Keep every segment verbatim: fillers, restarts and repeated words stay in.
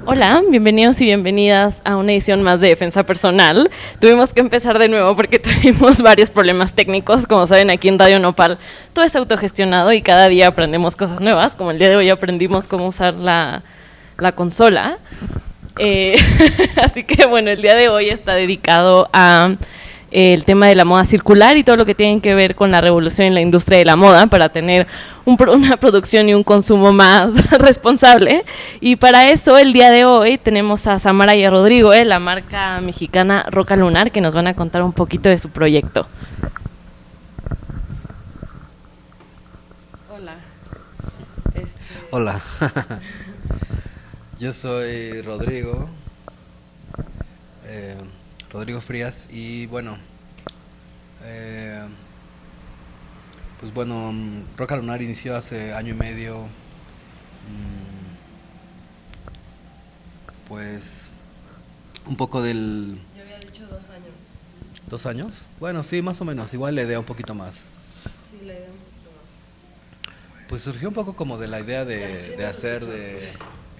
Hola, bienvenidos y bienvenidas a una edición más de Defensa Personal. Tuvimos que empezar de nuevo porque tuvimos varios problemas técnicos. Como saben, aquí en Radio Nopal todo es autogestionado y cada día aprendemos cosas nuevas. Como el día de hoy aprendimos cómo usar la, la consola. Eh, así que bueno, el día de hoy está dedicado a el tema de la moda circular y todo lo que tiene que ver con la revolución en la industria de la moda para tener un, una producción y un consumo más responsable. Y para eso el día de hoy tenemos a Samara y a Rodrigo, eh, la marca mexicana Roca Lunar, que nos van a contar un poquito de su proyecto. Hola. Este... Hola. Yo soy Rodrigo. Eh, Rodrigo Frías y bueno, eh, pues bueno, Roca Lunar inició hace año y medio, mmm, pues un poco del... Yo había dicho dos años. ¿Dos años? Bueno, sí, más o menos, igual la idea un poquito más. Sí, la idea un poquito más. Pues surgió un poco como de la idea de, de hacer, de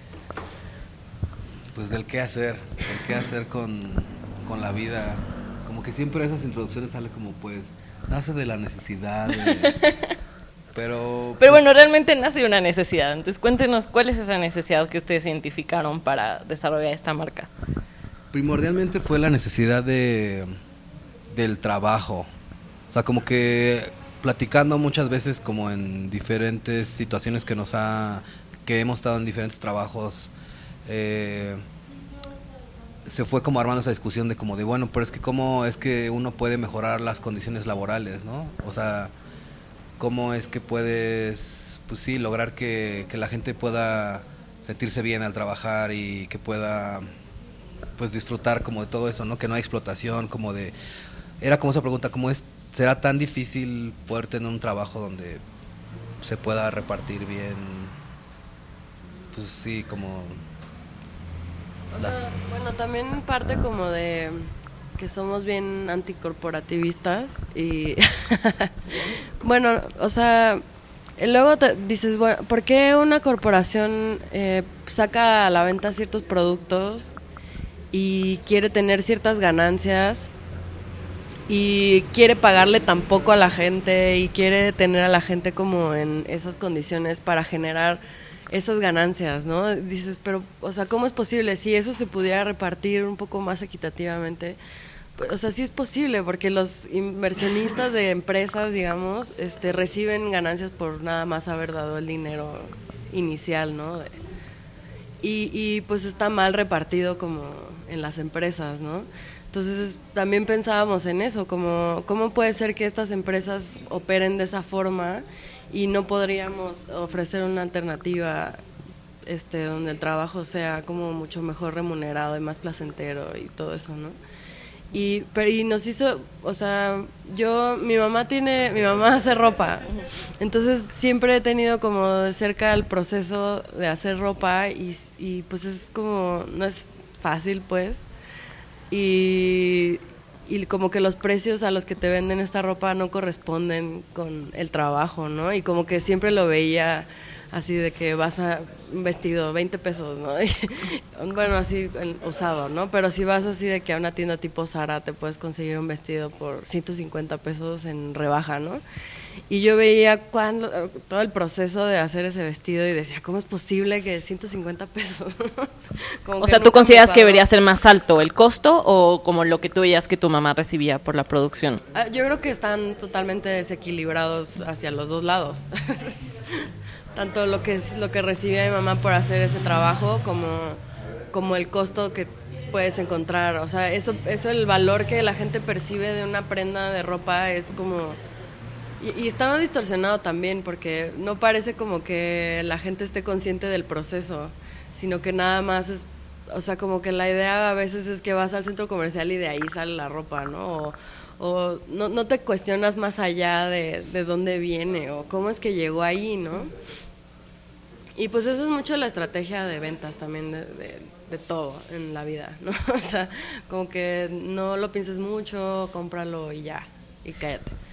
pues del qué hacer, el qué hacer con... con la vida, como que siempre esas introducciones sale como pues nace de la necesidad de, pero pero pues, bueno, realmente nace de una necesidad. Entonces cuéntenos cuál es esa necesidad que ustedes identificaron para desarrollar esta marca. Primordialmente fue la necesidad de del trabajo, o sea, como que platicando muchas veces como en diferentes situaciones que nos ha que hemos estado en diferentes trabajos, eh, se fue como armando esa discusión de como de bueno, pero es que cómo es que uno puede mejorar las condiciones laborales, ¿no? O sea, cómo es que puedes, pues sí, lograr que, que la gente pueda sentirse bien al trabajar y que pueda, pues disfrutar como de todo eso, ¿no? Que no hay explotación, como de, era como esa pregunta, ¿cómo es, será tan difícil poder tener un trabajo donde se pueda repartir bien, pues sí, como... O sea, bueno, también parte como de que somos bien anticorporativistas y bueno, o sea, luego te dices, bueno, ¿por qué una corporación eh, saca a la venta ciertos productos y quiere tener ciertas ganancias y quiere pagarle tan poco a la gente y quiere tener a la gente como en esas condiciones para generar esas ganancias, ¿no? Dices, pero, o sea, ¿cómo es posible? Si eso se pudiera repartir un poco más equitativamente, pues, o sea, sí es posible, porque los inversionistas de empresas, digamos, este, reciben ganancias por nada más haber dado el dinero inicial, ¿no? Y, y pues está mal repartido como en las empresas, ¿no? Entonces también pensábamos en eso, como cómo puede ser que estas empresas operen de esa forma y no podríamos ofrecer una alternativa este donde el trabajo sea como mucho mejor remunerado y más placentero y todo eso, ¿no? Y pero y nos hizo, o sea, yo mi mamá tiene, mi mamá hace ropa. Entonces siempre he tenido como de cerca el proceso de hacer ropa y y pues es como no es fácil, pues. Y y como que los precios a los que te venden esta ropa no corresponden con el trabajo, ¿no? Y como que siempre lo veía así de que vas a un vestido, veinte pesos, ¿no? Bueno, así usado, ¿no? Pero si vas así de que a una tienda tipo Zara te puedes conseguir un vestido por ciento cincuenta pesos en rebaja, ¿no? Y yo veía cuando, todo el proceso de hacer ese vestido y decía, ¿cómo es posible que ciento cincuenta pesos? O sea, ¿tú consideras que debería ser más alto el costo o como lo que tú veías que tu mamá recibía por la producción? Yo creo que están totalmente desequilibrados hacia los dos lados. Tanto lo que es lo que recibía mi mamá por hacer ese trabajo como, como el costo que puedes encontrar. O sea, eso, eso el valor que la gente percibe de una prenda de ropa es como... Y, y está distorsionado también porque no parece como que la gente esté consciente del proceso, sino que nada más es, o sea, como que la idea a veces es que vas al centro comercial y de ahí sale la ropa, ¿no? O, o no, no te cuestionas más allá de, de dónde viene o cómo es que llegó ahí, ¿no? Y pues eso es mucho la estrategia de ventas también de, de, de todo en la vida, ¿no? O sea, como que no lo pienses mucho, cómpralo y ya, y cállate.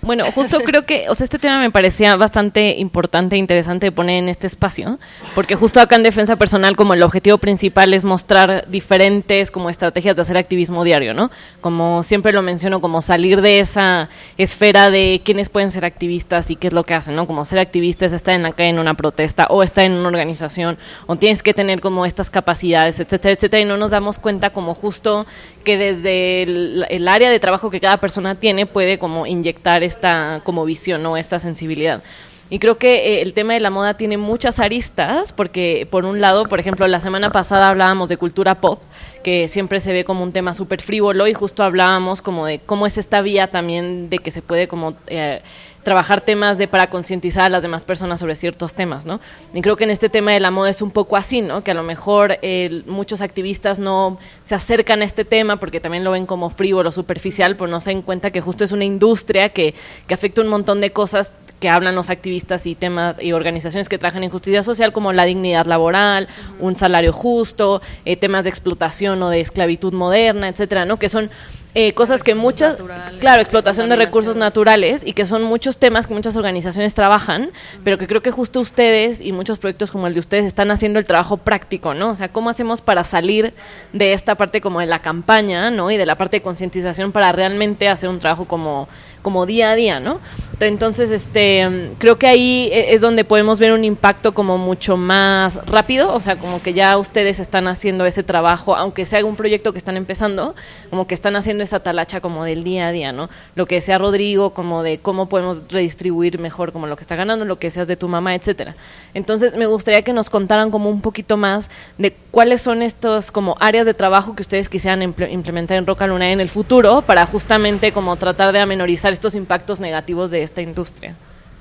Bueno, justo creo que, o sea, este tema me parecía bastante importante e interesante de poner en este espacio, porque justo acá en Defensa Personal como el objetivo principal es mostrar diferentes como estrategias de hacer activismo diario, ¿no? Como siempre lo menciono, como salir de esa esfera de quiénes pueden ser activistas y qué es lo que hacen, ¿no? Como ser activista es estar en la calle en una protesta o estar en una organización o tienes que tener como estas capacidades, etcétera, etcétera, y no nos damos cuenta como justo que desde el, el área de trabajo que cada persona tiene puede como inyectar esta como visión, ¿no? Esta sensibilidad. Y creo que eh, el tema de la moda tiene muchas aristas, porque por un lado, por ejemplo, la semana pasada hablábamos de cultura pop, que siempre se ve como un tema súper frívolo, y justo hablábamos como de cómo es esta vía también de que se puede como eh, trabajar temas de para concientizar a las demás personas sobre ciertos temas, ¿no? Y creo que en este tema de la moda es un poco así, ¿no? Que a lo mejor eh, muchos activistas no se acercan a este tema porque también lo ven como frívolo, superficial, pero no se dan cuenta que justo es una industria que, que afecta un montón de cosas que hablan los activistas y temas y organizaciones que trabajan en justicia social, como la dignidad laboral, uh-huh. un salario justo, eh, temas de explotación o de esclavitud moderna, etcétera, ¿no? Que son eh, cosas que muchas, claro, explotación de recursos naturales, y que son muchos temas que muchas organizaciones trabajan, uh-huh. pero que creo que justo ustedes y muchos proyectos como el de ustedes están haciendo el trabajo práctico, ¿no? O sea, ¿cómo hacemos para salir de esta parte como de la campaña, ¿no? Y de la parte de concientización para realmente hacer un trabajo como, como día a día, ¿no? Entonces, este, creo que ahí es donde podemos ver un impacto como mucho más rápido, o sea, como que ya ustedes están haciendo ese trabajo, aunque sea un proyecto que están empezando, como que están haciendo esa talacha como del día a día, ¿no? Lo que decía Rodrigo, como de cómo podemos redistribuir mejor como lo que está ganando, lo que decías de tu mamá, etcétera. Entonces, me gustaría que nos contaran como un poquito más de cuáles son estos como áreas de trabajo que ustedes quisieran implementar en Roca Lunaria en el futuro, para justamente como tratar de amenorizar estos impactos negativos de esta industria.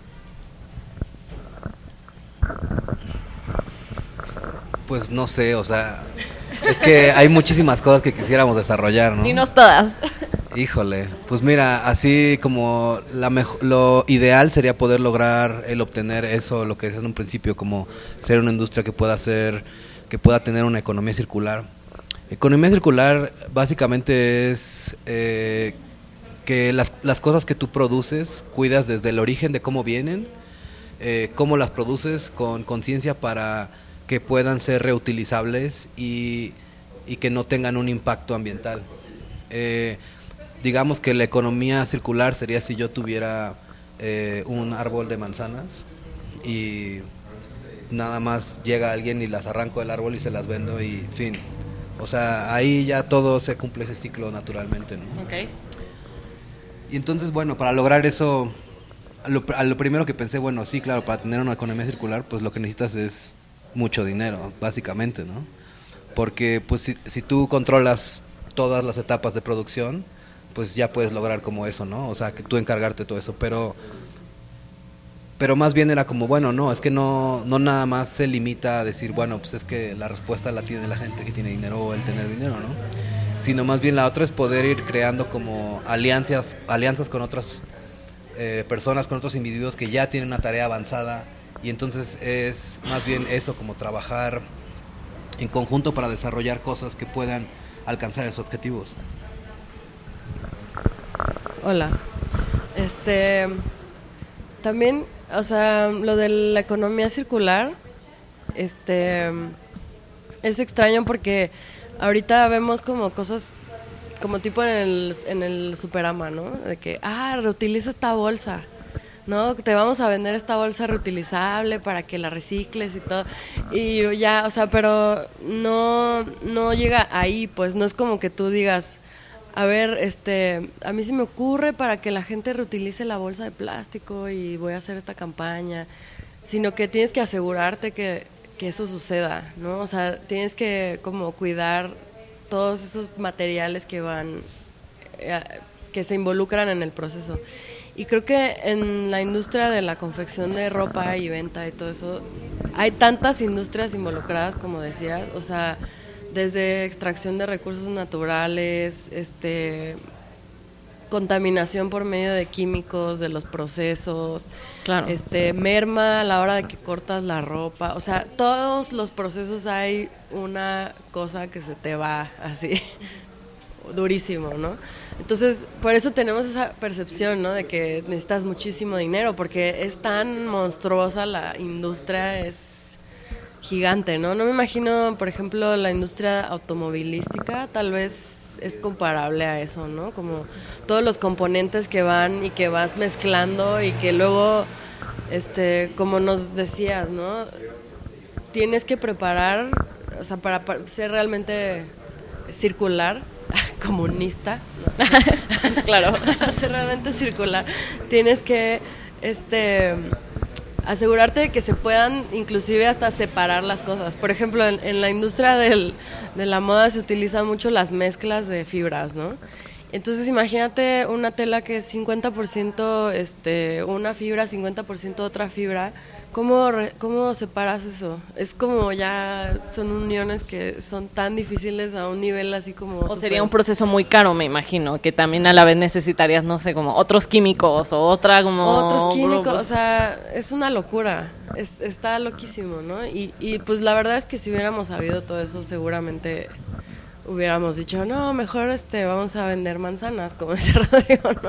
Pues no sé, o sea, es que hay muchísimas cosas que quisiéramos desarrollar, ¿no? Dinos todas. Híjole, pues mira, así como la mejo- lo ideal sería poder lograr el obtener eso, lo que decías en un principio, como ser una industria que pueda ser, que pueda tener una economía circular. Economía circular básicamente es eh, que las, las cosas que tú produces, cuidas desde el origen de cómo vienen, eh, cómo las produces con conciencia para que puedan ser reutilizables y, y que no tengan un impacto ambiental. Eh, digamos que la economía circular sería si yo tuviera eh, un árbol de manzanas y nada más llega alguien y las arranco del árbol y se las vendo y fin. O sea, ahí ya todo se cumple ese ciclo naturalmente, ¿no? Okay. Y entonces, bueno, para lograr eso, a lo, a lo primero que pensé, bueno, sí, claro, para tener una economía circular, pues lo que necesitas es mucho dinero, básicamente, ¿no? Porque pues si, si tú controlas todas las etapas de producción, pues ya puedes lograr como eso, ¿no? O sea, que tú encargarte de todo eso, pero pero más bien era como, bueno, no, es que no no nada más se limita a decir, bueno, pues es que la respuesta la tiene la gente que tiene dinero o el tener dinero, ¿no? Sino más bien la otra es poder ir creando como alianzas, alianzas con otras eh, personas, con otros individuos que ya tienen una tarea avanzada, y entonces es más bien eso, como trabajar en conjunto para desarrollar cosas que puedan alcanzar esos objetivos. Hola. Este, también, o sea, lo de la economía circular, este, es extraño porque ahorita vemos como cosas como tipo en el, en el Superama, ¿no? De que, ah, reutiliza esta bolsa, ¿no? Te vamos a vender esta bolsa reutilizable para que la recicles y todo. Y ya, o sea, pero no, no llega ahí, pues no es como que tú digas, a ver, este, a mí se me ocurre para que la gente reutilice la bolsa de plástico y voy a hacer esta campaña, sino que tienes que asegurarte que, que eso suceda, ¿no? O sea, tienes que como cuidar todos esos materiales que van, eh, que se involucran en el proceso. Y creo que en la industria de la confección de ropa y venta y todo eso, hay tantas industrias involucradas, como decías, o sea, desde extracción de recursos naturales, este, contaminación por medio de químicos, de los procesos, claro. este, merma a la hora de que cortas la ropa, o sea, todos los procesos hay una cosa que se te va así. durísimo, ¿no? Entonces, por eso tenemos esa percepción, ¿no? De que necesitas muchísimo dinero, porque es tan monstruosa la industria, es gigante, ¿no? No me imagino, por ejemplo, la industria automovilística, tal vez es comparable a eso, ¿no? Como todos los componentes que van y que vas mezclando y que luego, este, como nos decías, ¿no? Tienes que preparar, o sea, para, para ser realmente circular, comunista, ¿no? Claro. Para ser realmente circular, tienes que este asegurarte de que se puedan inclusive hasta separar las cosas. Por ejemplo, en, en la industria del, de la moda se utilizan mucho las mezclas de fibras, ¿no? Entonces imagínate una tela que es cincuenta por ciento este, una fibra, cincuenta por ciento otra fibra. ¿Cómo, re, ¿Cómo separas eso? Es como ya son uniones que son tan difíciles a un nivel así como... O super... sería un proceso muy caro, me imagino, que también a la vez necesitarías, no sé, como otros químicos o otra como... Otros químicos, o sea, es una locura, es, está loquísimo, ¿no? Y, y pues la verdad es que si hubiéramos sabido todo eso, seguramente hubiéramos dicho, no, mejor este vamos a vender manzanas, como dice Rodrigo, ¿no?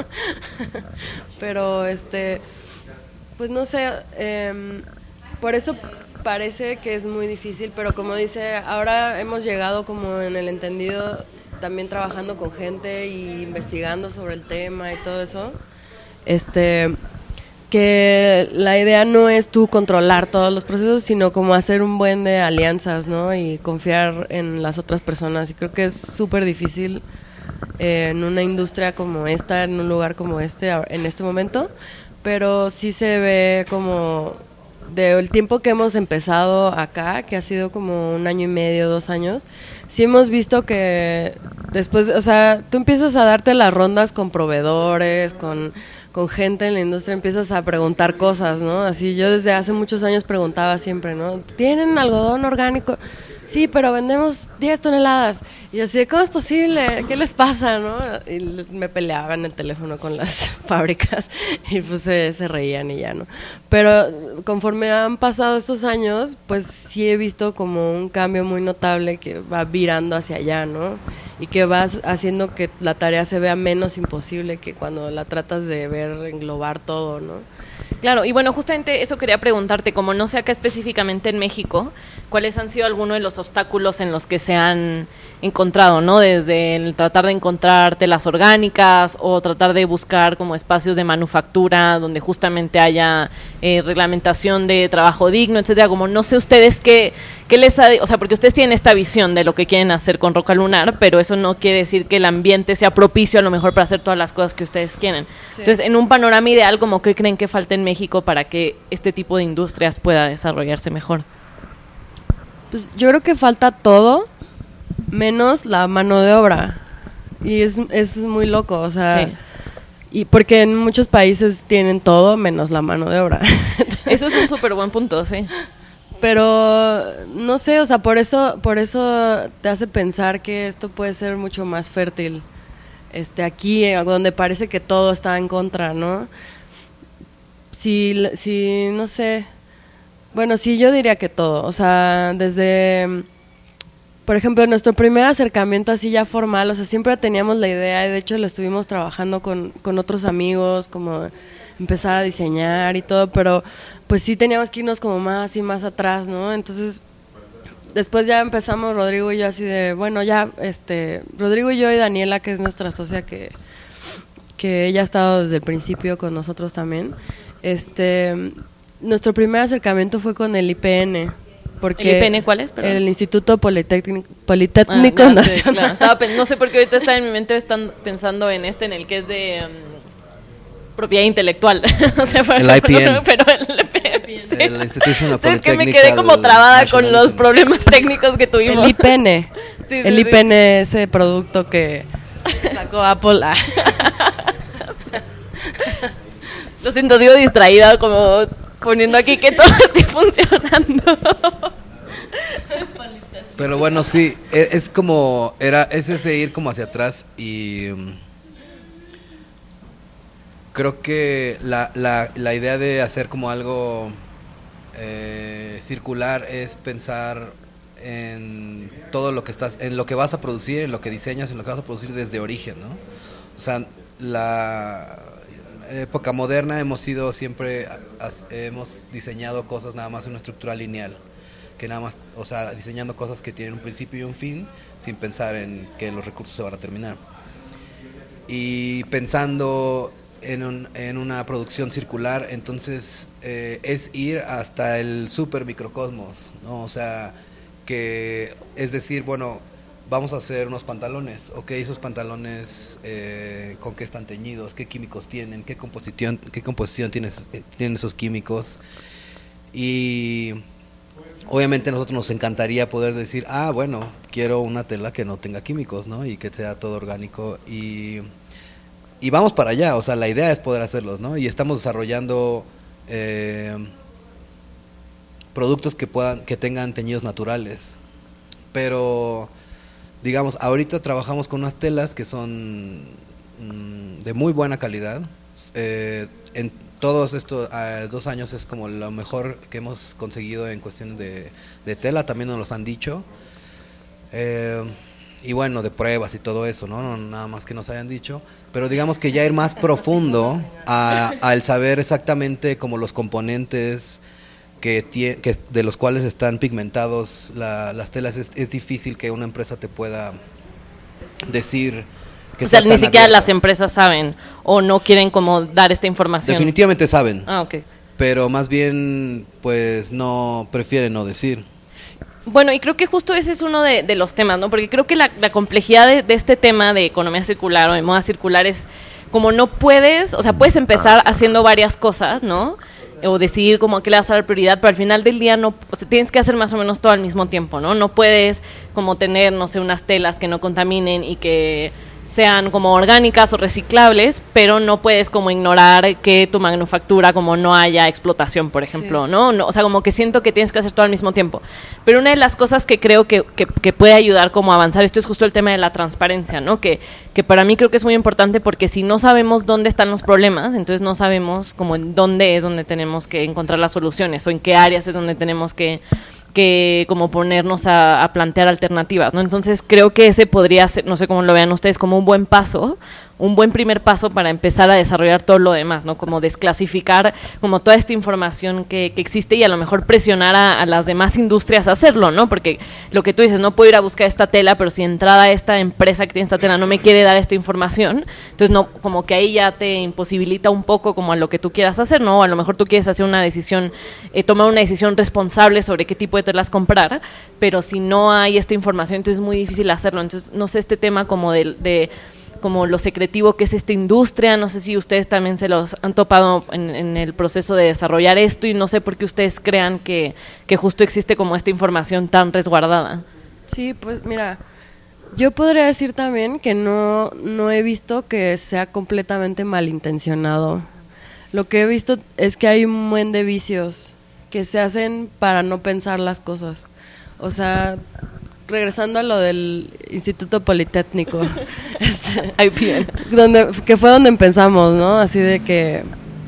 Pero este... Pues no sé, eh, por eso parece que es muy difícil, pero como dice, ahora hemos llegado como en el entendido, también trabajando con gente e investigando sobre el tema y todo eso, este, que la idea no es tú controlar todos los procesos, sino como hacer un buen de alianzas, ¿no? Y confiar en las otras personas, y creo que es súper difícil eh, en una industria como esta, en un lugar como este, en este momento. Pero sí se ve como del tiempo que hemos empezado acá, que ha sido como un año y medio, dos años, sí hemos visto que después, o sea, tú empiezas a darte las rondas con proveedores, con, con gente en la industria, empiezas a preguntar cosas, ¿no? Así yo desde hace muchos años preguntaba siempre, ¿no? ¿Tienen algodón orgánico? Sí, pero vendemos diez toneladas. Y así, ¿cómo es posible? ¿Qué les pasa, no? Y me peleaba en el teléfono con las fábricas y pues se, se reían y ya, ¿no? Pero conforme han pasado estos años, pues sí he visto como un cambio muy notable que va virando hacia allá, ¿no? Y que vas haciendo que la tarea se vea menos imposible que cuando la tratas de ver, englobar todo, ¿no? Claro, y bueno, justamente eso quería preguntarte, como no sé acá específicamente en México, ¿cuáles han sido algunos de los obstáculos en los que se han encontrado, ¿no? Desde el tratar de encontrar telas orgánicas o tratar de buscar como espacios de manufactura donde justamente haya eh, reglamentación de trabajo digno, etcétera. Como no sé ustedes qué, qué les ha... O sea, porque ustedes tienen esta visión de lo que quieren hacer con Roca Lunar, pero eso no quiere decir que el ambiente sea propicio a lo mejor para hacer todas las cosas que ustedes quieren. Sí. Entonces, en un panorama ideal, ¿como qué creen que falta en México para que este tipo de industrias pueda desarrollarse mejor? Pues yo creo que falta todo, menos la mano de obra. Y es, es muy loco, o sea... Sí. Y porque en muchos países tienen todo, menos la mano de obra. Eso es un súper buen punto, sí. Pero, no sé, o sea, por eso, por eso te hace pensar que esto puede ser mucho más fértil. Este, aquí, donde parece que todo está en contra, ¿no? Si, si, no sé... Bueno, sí, yo diría que todo, o sea, desde, por ejemplo, nuestro primer acercamiento así ya formal, o sea, siempre teníamos la idea, y de hecho lo estuvimos trabajando con, con otros amigos, como empezar a diseñar y todo, pero pues sí teníamos que irnos como más y más atrás, ¿no? Entonces, después ya empezamos Rodrigo y yo así de, bueno, ya, este, Rodrigo y yo y Daniela, que es nuestra socia, que, que ella ha estado desde el principio con nosotros también, este... Nuestro primer acercamiento fue con el I P N. Porque ¿El I P N cuál es? Perdón. El Instituto Politécnico, Politécnico ah, no, Nacional. Sí, claro. Estaba, no sé por qué ahorita está en mi mente, están pensando en este, en el que es de um, propiedad intelectual. O sea, el I P N. Pero el I P N. Sí. El Institution of Es que me quedé como trabada con los problemas técnicos que tuvimos. El I P N. Sí, el sí, I P N, sí. Ese producto que sacó Apple. Lo siento, sigo distraída como... poniendo aquí que todo esté funcionando. Pero bueno, sí, es, es como, era, es ese ir como hacia atrás y um, creo que la, la, la idea de hacer como algo eh, circular es pensar en todo lo que estás, en lo que vas a producir, en lo que diseñas, en lo que vas a producir desde origen, ¿no? O sea, la época moderna hemos sido siempre, hemos diseñado cosas nada más en una estructura lineal, que nada más, o sea, diseñando cosas que tienen un principio y un fin, sin pensar en que los recursos se van a terminar. Y pensando en, un, en una producción circular, entonces eh, es ir hasta el super microcosmos, ¿no? O sea, que es decir, bueno, vamos a hacer unos pantalones, ok, esos pantalones eh, con qué están teñidos, qué químicos tienen, qué composición, qué composición tienen, tienen esos químicos. Y obviamente a nosotros nos encantaría poder decir, ah, bueno, quiero una tela que no tenga químicos, ¿no? Y que sea todo orgánico, y, y vamos para allá, o sea, la idea es poder hacerlos, ¿no? Y estamos desarrollando eh, productos que puedan, que tengan teñidos naturales, pero digamos, ahorita trabajamos con unas telas que son mmm, de muy buena calidad. Eh, en todos estos uh, dos años es como lo mejor que hemos conseguido en cuestiones de, de tela, también nos lo han dicho. Eh, y bueno, de pruebas y todo eso, ¿no? No nada más que nos hayan dicho. Pero digamos que ya ir más profundo a, al saber exactamente como los componentes que, tie, que de los cuales están pigmentados la, las telas, es, es difícil que una empresa te pueda decir que o sea, sea ni siquiera abierta. Las empresas saben o no quieren como dar esta información. Definitivamente saben. Ah, ok. Pero más bien, pues no, prefieren no decir. Bueno, y creo que justo ese es uno de, de los temas, ¿no? Porque creo que la, la complejidad de, de este tema de economía circular o de moda circular es como no puedes, o sea, puedes empezar haciendo varias cosas, ¿no? O decidir como a qué le vas a dar prioridad, pero al final del día no, o sea, tienes que hacer más o menos todo al mismo tiempo, ¿no? No puedes como tener, no sé, unas telas que no contaminen y que sean como orgánicas o reciclables, pero no puedes como ignorar que tu manufactura como no haya explotación, por ejemplo, sí. ¿no? no O sea, como que siento que tienes que hacer todo al mismo tiempo. Pero una de las cosas que creo que, que, que puede ayudar como a avanzar esto es justo el tema de la transparencia, ¿no? Que, que para mí creo que es muy importante porque si no sabemos dónde están los problemas, entonces no sabemos como en dónde es donde tenemos que encontrar las soluciones o en qué áreas es donde tenemos que que como ponernos a, a plantear alternativas, ¿no? Entonces creo que ese podría ser, no sé cómo lo vean ustedes, como un buen paso, un buen primer paso para empezar a desarrollar todo lo demás, ¿no? Como desclasificar como toda esta información que, que existe y a lo mejor presionar a, a las demás industrias a hacerlo, ¿no? Porque lo que tú dices, no puedo ir a buscar esta tela, pero si entrada esta empresa que tiene esta tela no me quiere dar esta información, entonces no, como que ahí ya te imposibilita un poco como a lo que tú quieras hacer, ¿no? O a lo mejor tú quieres hacer una decisión, eh, tomar una decisión responsable sobre qué tipo de telas comprar, pero si no hay esta información, entonces es muy difícil hacerlo. Entonces, no sé, este tema como de, de como lo secretivo que es esta industria, no sé si ustedes también se los han topado en, en el proceso de desarrollar esto y no sé por qué ustedes crean que, que justo existe como esta información tan resguardada. Sí, pues mira, yo podría decir también que no, no he visto que sea completamente malintencionado. Lo que he visto es que hay un buen de vicios que se hacen para no pensar las cosas. O sea, regresando a lo del Instituto Politécnico, este, I P N, donde, que fue donde empezamos, ¿no? Así de que,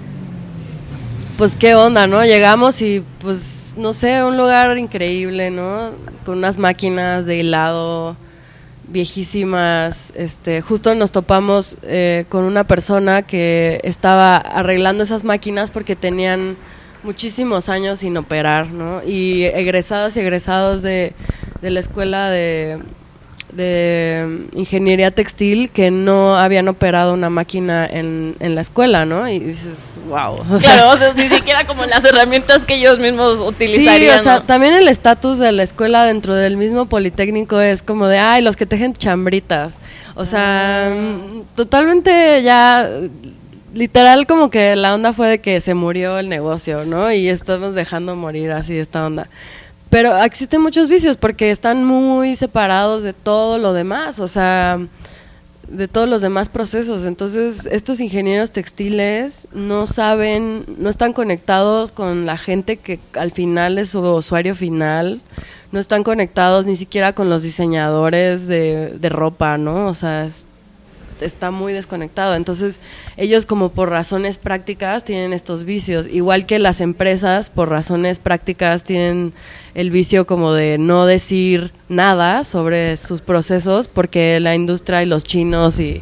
pues qué onda, ¿no? Llegamos y, pues, no sé, un lugar increíble, ¿no? Con unas máquinas de hilado viejísimas. Este, justo nos topamos eh, con una persona que estaba arreglando esas máquinas porque tenían muchísimos años sin operar, ¿no? Y egresados y egresados de, de la escuela de, de ingeniería textil que no habían operado una máquina en, en la escuela, ¿no? Y dices, wow. O claro, sea, o sea, ni siquiera como las herramientas que ellos mismos utilizarían. Sí, o sea, ¿no? también el estatus de la escuela dentro del mismo Politécnico es como de, ay, los que tejen chambritas. O sea, ah. totalmente ya... Literal como que la onda fue de que se murió el negocio, ¿no? Y estamos dejando morir así esta onda. Pero existen muchos vicios porque están muy separados de todo lo demás, o sea, de todos los demás procesos. Entonces, estos ingenieros textiles no saben, no están conectados con la gente que al final es su usuario final, no están conectados ni siquiera con los diseñadores de, de ropa, ¿no? O sea, es, está muy desconectado. Entonces ellos como por razones prácticas tienen estos vicios, igual que las empresas por razones prácticas tienen el vicio como de no decir nada sobre sus procesos porque la industria y los chinos y...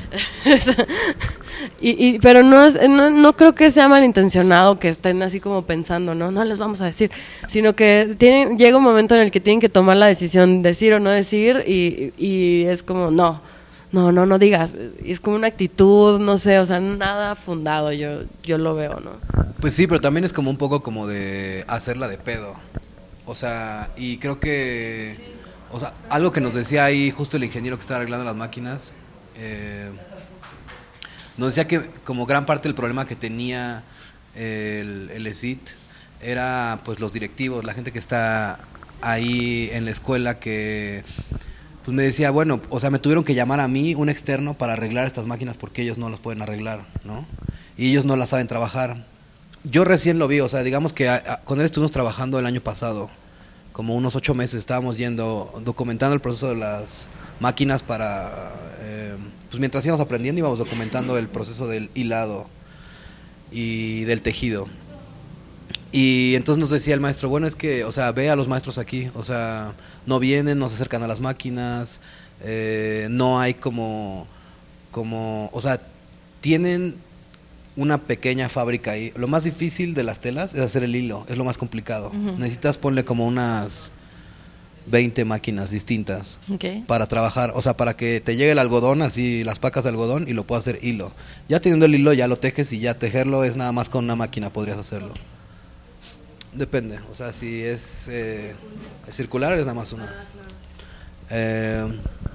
y, y pero no, es, no no creo que sea malintencionado que estén así como pensando, no, no les vamos a decir, sino que tienen, llega un momento en el que tienen que tomar la decisión decir o no decir y, y es como, no, no, no, no digas, y es como una actitud, no sé, o sea, nada fundado, yo, yo lo veo, ¿no? Pues sí, pero también es como un poco como de hacerla de pedo. O sea, y creo que, o sea, algo que nos decía ahí justo el ingeniero que estaba arreglando las máquinas, eh, nos decía que como gran parte del problema que tenía el, el E S I T era pues los directivos, la gente que está ahí en la escuela que pues me decía, bueno, o sea, me tuvieron que llamar a mí, un externo, para arreglar estas máquinas porque ellos no las pueden arreglar, ¿no? Y ellos no las saben trabajar. Yo recién lo vi, o sea, digamos que a, a, con él estuvimos trabajando el año pasado, como unos ocho meses, estábamos yendo, documentando el proceso de las máquinas para, eh, pues mientras íbamos aprendiendo íbamos documentando el proceso del hilado y del tejido. Y entonces nos decía el maestro, bueno, es que, o sea, ve a los maestros aquí, o sea, no vienen, no se acercan a las máquinas, eh, no hay como, como, o sea, tienen una pequeña fábrica ahí. Lo más difícil de las telas es hacer el hilo, es lo más complicado. Uh-huh. Necesitas ponle como unas veinte máquinas distintas okay. para trabajar, o sea, para que te llegue el algodón, así las pacas de algodón y lo puedas hacer hilo. Ya teniendo el hilo ya lo tejes y ya tejerlo es nada más con una máquina podrías hacerlo. Depende, o sea, si es, eh, es circular es nada más una. Ah, claro. eh,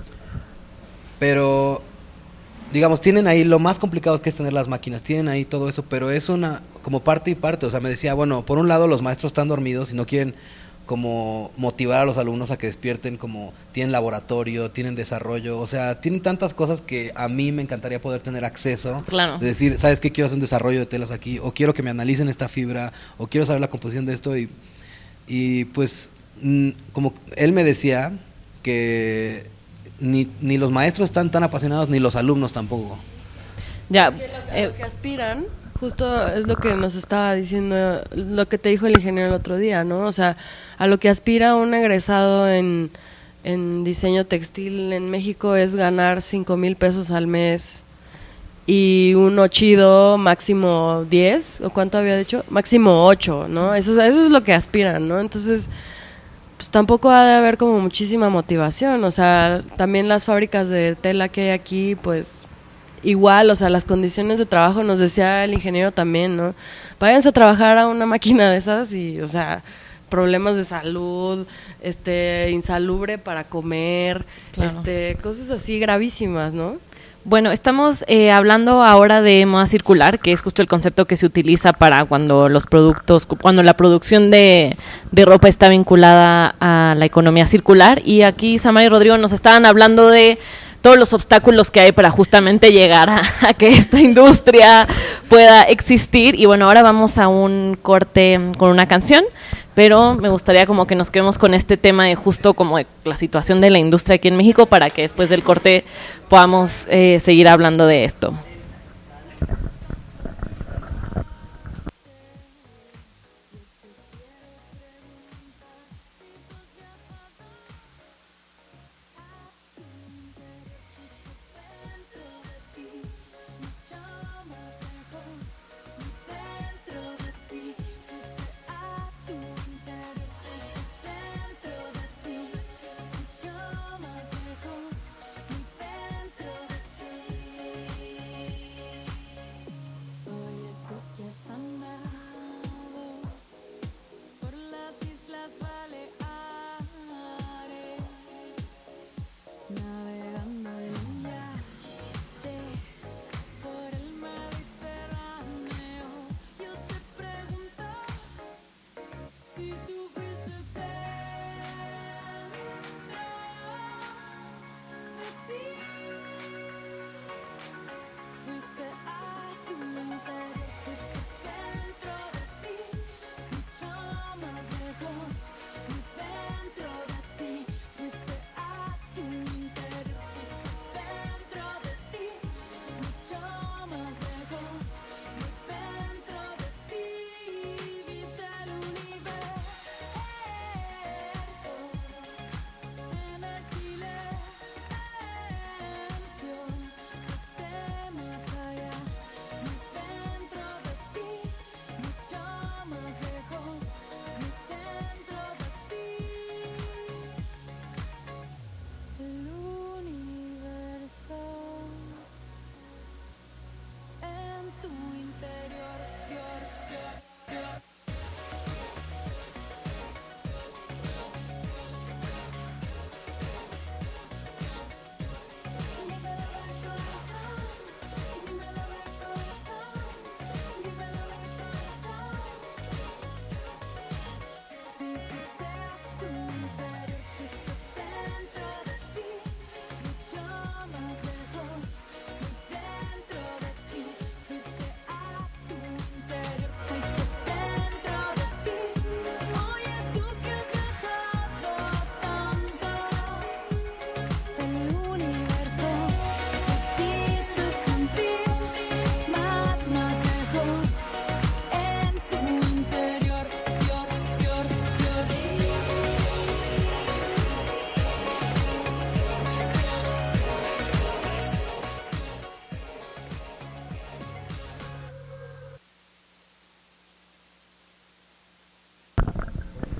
pero digamos, tienen ahí, lo más complicado que es tener las máquinas, tienen ahí todo eso, pero es una, como parte y parte, o sea, me decía, bueno, por un lado los maestros están dormidos y no quieren como motivar a los alumnos a que despierten, como tienen laboratorio, tienen desarrollo, o sea, tienen tantas cosas que a mí me encantaría poder tener acceso, claro. de decir, ¿sabes qué? Quiero hacer un desarrollo de telas aquí, o quiero que me analicen esta fibra, o quiero saber la composición de esto, y, y pues, mm, como él me decía que Ni, ni los maestros están tan apasionados, ni los alumnos tampoco. Ya, lo, que, eh, lo que aspiran, justo es lo que nos estaba diciendo, lo que te dijo el ingeniero el otro día, ¿no? O sea, a lo que aspira un egresado en, en diseño textil en México es ganar cinco mil pesos al mes y uno chido máximo diez, ¿o cuánto había dicho? Máximo ocho, ¿no? Eso, eso es lo que aspiran, ¿no? Entonces, pues tampoco ha de haber como muchísima motivación, o sea, también las fábricas de tela que hay aquí, pues igual, o sea, las condiciones de trabajo, nos decía el ingeniero también, ¿no? Váyanse a trabajar a una máquina de esas y, o sea, problemas de salud, este, insalubre para comer, claro. este, cosas así gravísimas, ¿no? Bueno, estamos eh, hablando ahora de moda circular, que es justo el concepto que se utiliza para cuando los productos, cuando la producción de, de ropa está vinculada a la economía circular. Y aquí Samara y Rodrigo nos estaban hablando de todos los obstáculos que hay para justamente llegar a, a que esta industria pueda existir. Y bueno, ahora vamos a un corte con una canción, pero me gustaría como que nos quedemos con este tema de justo como de la situación de la industria aquí en México para que después del corte podamos eh, seguir hablando de esto.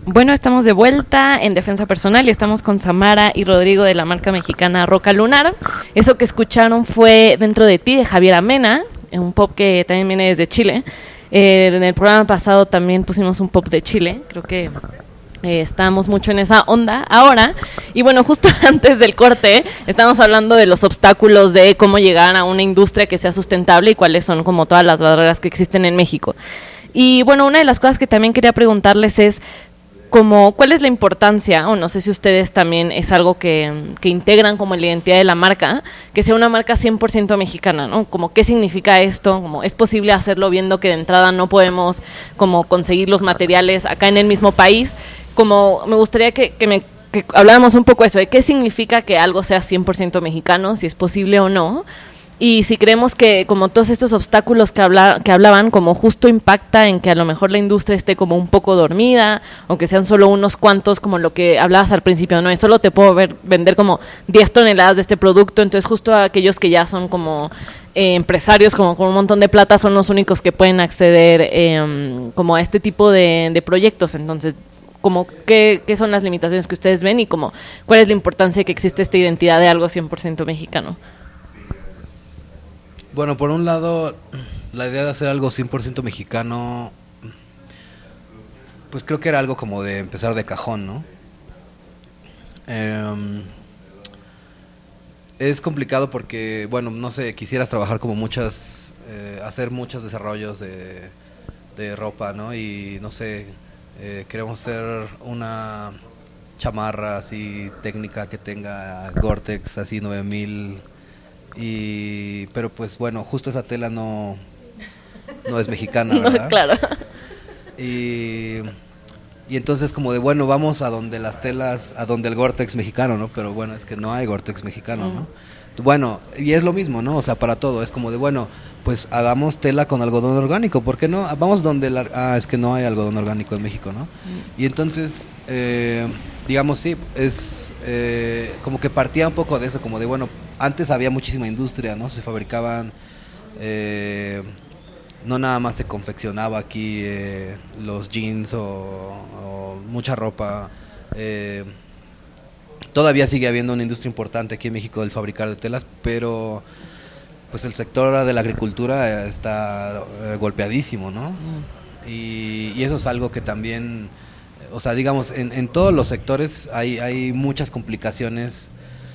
Bueno, estamos de vuelta en Defensa Personal y estamos con Samara y Rodrigo de la marca mexicana Roca Lunar. Eso que escucharon fue Dentro de ti de Javier Amena, un pop que también viene desde Chile. Eh, en el programa pasado también pusimos un pop de Chile, creo que eh, estamos mucho en esa onda ahora. Y bueno, justo antes del corte estamos hablando de los obstáculos de cómo llegar a una industria que sea sustentable y cuáles son como todas las barreras que existen en México. Y bueno, una de las cosas que también quería preguntarles es como cuál es la importancia, o no sé si ustedes también es algo que, que integran como en la identidad de la marca, que sea una marca cien por ciento mexicana, ¿no? Como qué significa esto, como es posible hacerlo viendo que de entrada no podemos como conseguir los materiales acá en el mismo país, como me gustaría que, que me que habláramos un poco eso, de qué significa que algo sea cien por ciento mexicano, si es posible o no. Y si creemos que como todos estos obstáculos que, habla, que hablaban, como justo impacta en que a lo mejor la industria esté como un poco dormida, aunque sean solo unos cuantos, como lo que hablabas al principio, ¿no? Solo te puedo ver, vender como diez toneladas de este producto, entonces justo aquellos que ya son como eh, empresarios, como con un montón de plata, son los únicos que pueden acceder eh, como a este tipo de, de proyectos. Entonces, como qué, qué son las limitaciones que ustedes ven y como cuál es la importancia que existe esta identidad de algo cien por ciento mexicano. Bueno, por un lado, la idea de hacer algo cien por ciento mexicano, pues creo que era algo como de empezar de cajón, ¿no? Eh, es complicado porque, bueno, no sé, quisieras trabajar como muchas, eh, hacer muchos desarrollos de, de ropa, ¿no? Y, no sé, eh, queremos hacer una chamarra así técnica que tenga Gore-Tex así nueve mil... Y, pero pues bueno, justo esa tela no, no es mexicana, ¿verdad? No, claro. Y, y entonces como de bueno, vamos a donde las telas, a donde el Gore-Tex mexicano, ¿no? Pero bueno, es que no hay Gore-Tex mexicano, ¿no? Uh-huh. Bueno, y es lo mismo, ¿no? O sea, para todo, es como de bueno, pues hagamos tela con algodón orgánico, ¿por qué no? Vamos donde la, ah, es que no hay algodón orgánico en México, ¿no? Uh-huh. Y entonces, eh, digamos, sí, es eh, como que partía un poco de eso, como de bueno, antes había muchísima industria, ¿no? Se fabricaban, eh, no nada más se confeccionaba aquí eh, los jeans o, o mucha ropa. Eh, todavía sigue habiendo una industria importante aquí en México del fabricar de telas, pero pues el sector de la agricultura está eh, golpeadísimo, ¿no? Mm. Y, y eso es algo que también, o sea, digamos, en, en todos los sectores hay, hay muchas complicaciones,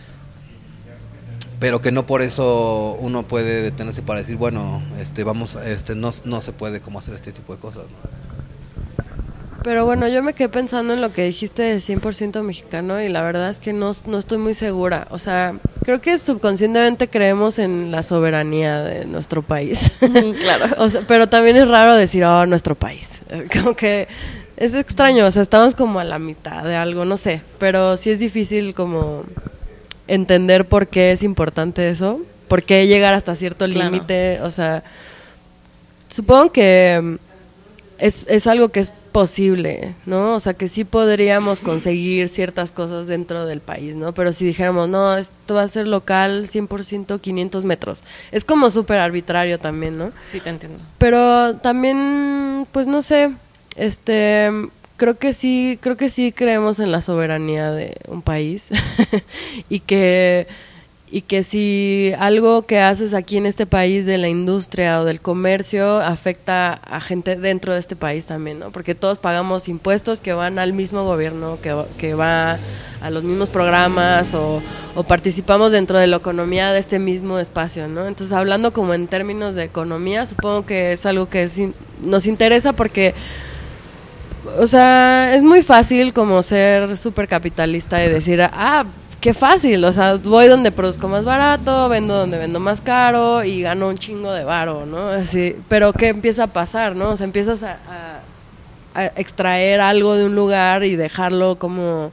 pero que no por eso uno puede detenerse para decir, bueno, este vamos, este no, no se puede como hacer este tipo de cosas, ¿no? Pero bueno, yo me quedé pensando en lo que dijiste de cien por ciento mexicano y la verdad es que no, no estoy muy segura. O sea, creo que subconscientemente creemos en la soberanía de nuestro país. Claro. O sea, pero también es raro decir, oh, nuestro país. Como que es extraño, o sea, estamos como a la mitad de algo, no sé. Pero sí es difícil como entender por qué es importante eso, por qué llegar hasta cierto claro. límite, o sea, supongo que es, es algo que es posible, ¿no? O sea, que sí podríamos conseguir ciertas cosas dentro del país, ¿no? Pero si dijéramos, no, esto va a ser local cien por ciento quinientos metros, es como súper arbitrario también, ¿no? Sí, te entiendo. Pero también, pues no sé, este... Creo que sí, creo que sí creemos en la soberanía de un país y que y que si algo que haces aquí en este país de la industria o del comercio afecta a gente dentro de este país también, ¿no? Porque todos pagamos impuestos que van al mismo gobierno, que, que va a los mismos programas o, o participamos dentro de la economía de este mismo espacio, ¿no? Entonces, hablando como en términos de economía, supongo que es algo que sí nos interesa porque... O sea, es muy fácil como ser súper capitalista y decir, ah, qué fácil, o sea, voy donde produzco más barato, vendo donde vendo más caro y gano un chingo de varo, ¿no? Así, pero ¿qué empieza a pasar, no? O sea, empiezas a, a, a extraer algo de un lugar y dejarlo como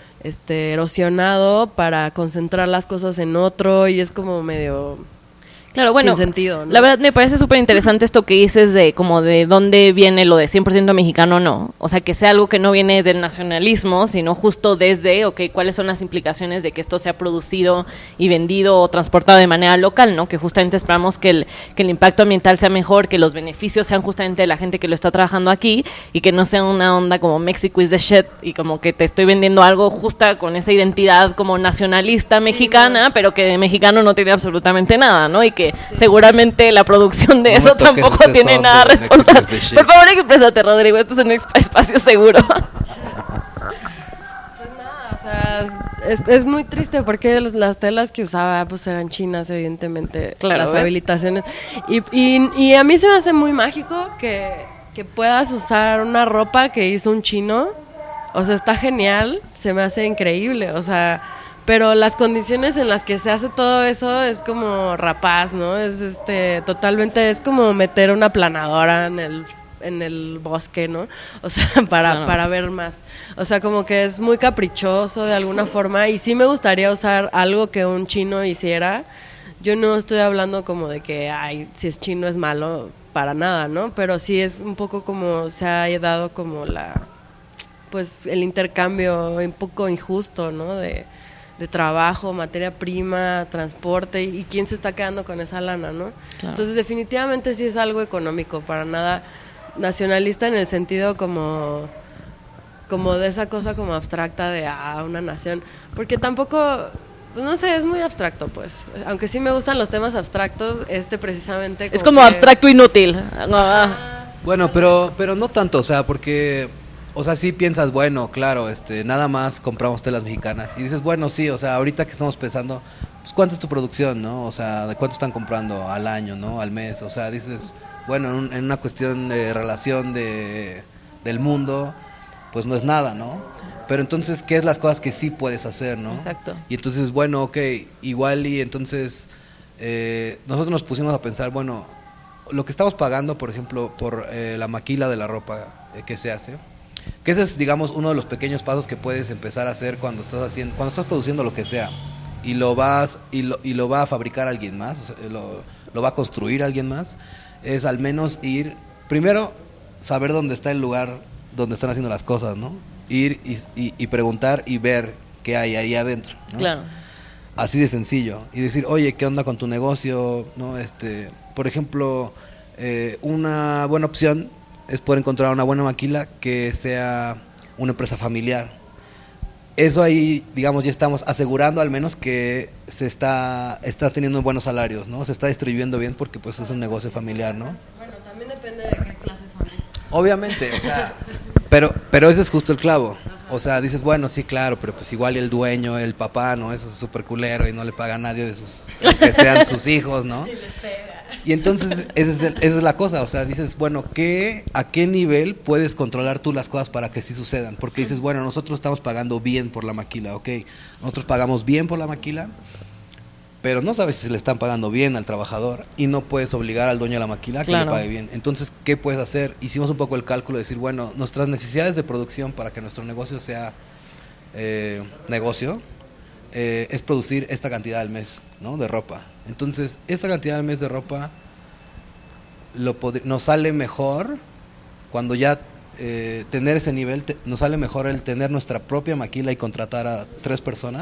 este erosionado para concentrar las cosas en otro y es como medio... Claro, bueno, sin sentido, ¿no? La verdad me parece súper interesante esto que dices de como de dónde viene lo de cien por ciento mexicano, no. O sea, que sea algo que no viene desde el nacionalismo, sino justo desde, ok, cuáles son las implicaciones de que esto sea producido y vendido o transportado de manera local, ¿no? Que justamente esperamos que el, que el impacto ambiental sea mejor, que los beneficios sean justamente de la gente que lo está trabajando aquí y que no sea una onda como Mexico is the shit y como que te estoy vendiendo algo justa con esa identidad como nacionalista sí, mexicana, no. pero que de mexicano no tiene absolutamente nada, ¿no? Y que sí. seguramente la producción de no eso tampoco tiene nada responsable. Por favor, exprésate, Rodrigo, esto es un espacio seguro. Pues nada, o sea, es, es muy triste porque las telas que usaba pues eran chinas, evidentemente, claro, las ¿eh? habilitaciones. Y, y, y a mí se me hace muy mágico que, que puedas usar una ropa que hizo un chino. O sea, está genial, se me hace increíble, o sea... Pero las condiciones en las que se hace todo eso es como rapaz, ¿no? Es este totalmente, es como meter una planadora en el en el bosque, ¿no? O sea, para, claro. para ver más. O sea, como que es muy caprichoso de alguna forma y sí me gustaría usar algo que un chino hiciera. Yo no estoy hablando como de que, ay, si es chino es malo, para nada, ¿no? Pero sí es un poco como se ha dado como la, pues el intercambio un poco injusto, ¿no? De de trabajo, materia prima, transporte, y quién se está quedando con esa lana, ¿no? Claro. Entonces, definitivamente sí es algo económico, para nada nacionalista en el sentido como, como de esa cosa como abstracta de, ah, una nación, porque tampoco, pues no sé, es muy abstracto, pues, aunque sí me gustan los temas abstractos, este precisamente... Como es como que... abstracto inútil. Ah. Bueno, pero, pero no tanto, o sea, porque... O sea, sí piensas, bueno, claro, este, nada más compramos telas mexicanas. Y dices, bueno, sí, o sea, ahorita que estamos pensando, pues, ¿cuánto es tu producción, no? O sea, ¿de cuánto están comprando al año, no? Al mes. O sea, dices, bueno, en, un, en una cuestión de relación de, del mundo, pues no es nada, ¿no? Pero entonces, ¿qué es las cosas que sí puedes hacer, no? Exacto. Y entonces, bueno, ok, igual y entonces eh, nosotros nos pusimos a pensar, bueno, lo que estamos pagando, por ejemplo, por eh, la maquila de la ropa eh, que se hace, que ese es, digamos, uno de los pequeños pasos que puedes empezar a hacer cuando estás haciendo, cuando estás produciendo lo que sea y lo vas y lo, y lo va a fabricar alguien más, o sea, lo, lo va a construir alguien más, es al menos ir, primero saber dónde está el lugar donde están haciendo las cosas, ¿no? Ir y, y, y preguntar y ver qué hay ahí adentro, ¿no? Claro. Así de sencillo y decir, oye, ¿qué onda con tu negocio? ¿No? Este, por ejemplo, eh, una buena opción es poder encontrar una buena maquila que sea una empresa familiar. Eso ahí, digamos, ya estamos asegurando al menos que se está está teniendo buenos salarios, ¿no? Se está distribuyendo bien porque pues es un negocio familiar, ¿no? Bueno, también depende de qué clase de familia. Obviamente, o sea, pero pero ese es justo el clavo. O sea, dices, bueno, sí, claro, pero pues igual el dueño, el papá, ¿no? Eso es súper culero y no le paga a nadie de sus, que sean sus hijos, ¿no? Y les pega. Y entonces esa es, el, esa es la cosa, o sea, dices, bueno, ¿qué, ¿a qué nivel puedes controlar tú las cosas para que sí sucedan? Porque dices, bueno, nosotros estamos pagando bien por la maquila, ok, nosotros pagamos bien por la maquila, pero no sabes si se le están pagando bien al trabajador y no puedes obligar al dueño de la maquila a que claro. le pague bien. Entonces, ¿qué puedes hacer? Hicimos un poco el cálculo de decir, bueno, nuestras necesidades de producción para que nuestro negocio sea eh, negocio, eh, es producir esta cantidad al mes, ¿no? De ropa. Entonces, esta cantidad al mes de ropa lo pod- nos sale mejor cuando ya eh, tener ese nivel, te- nos sale mejor el tener nuestra propia maquila y contratar a tres personas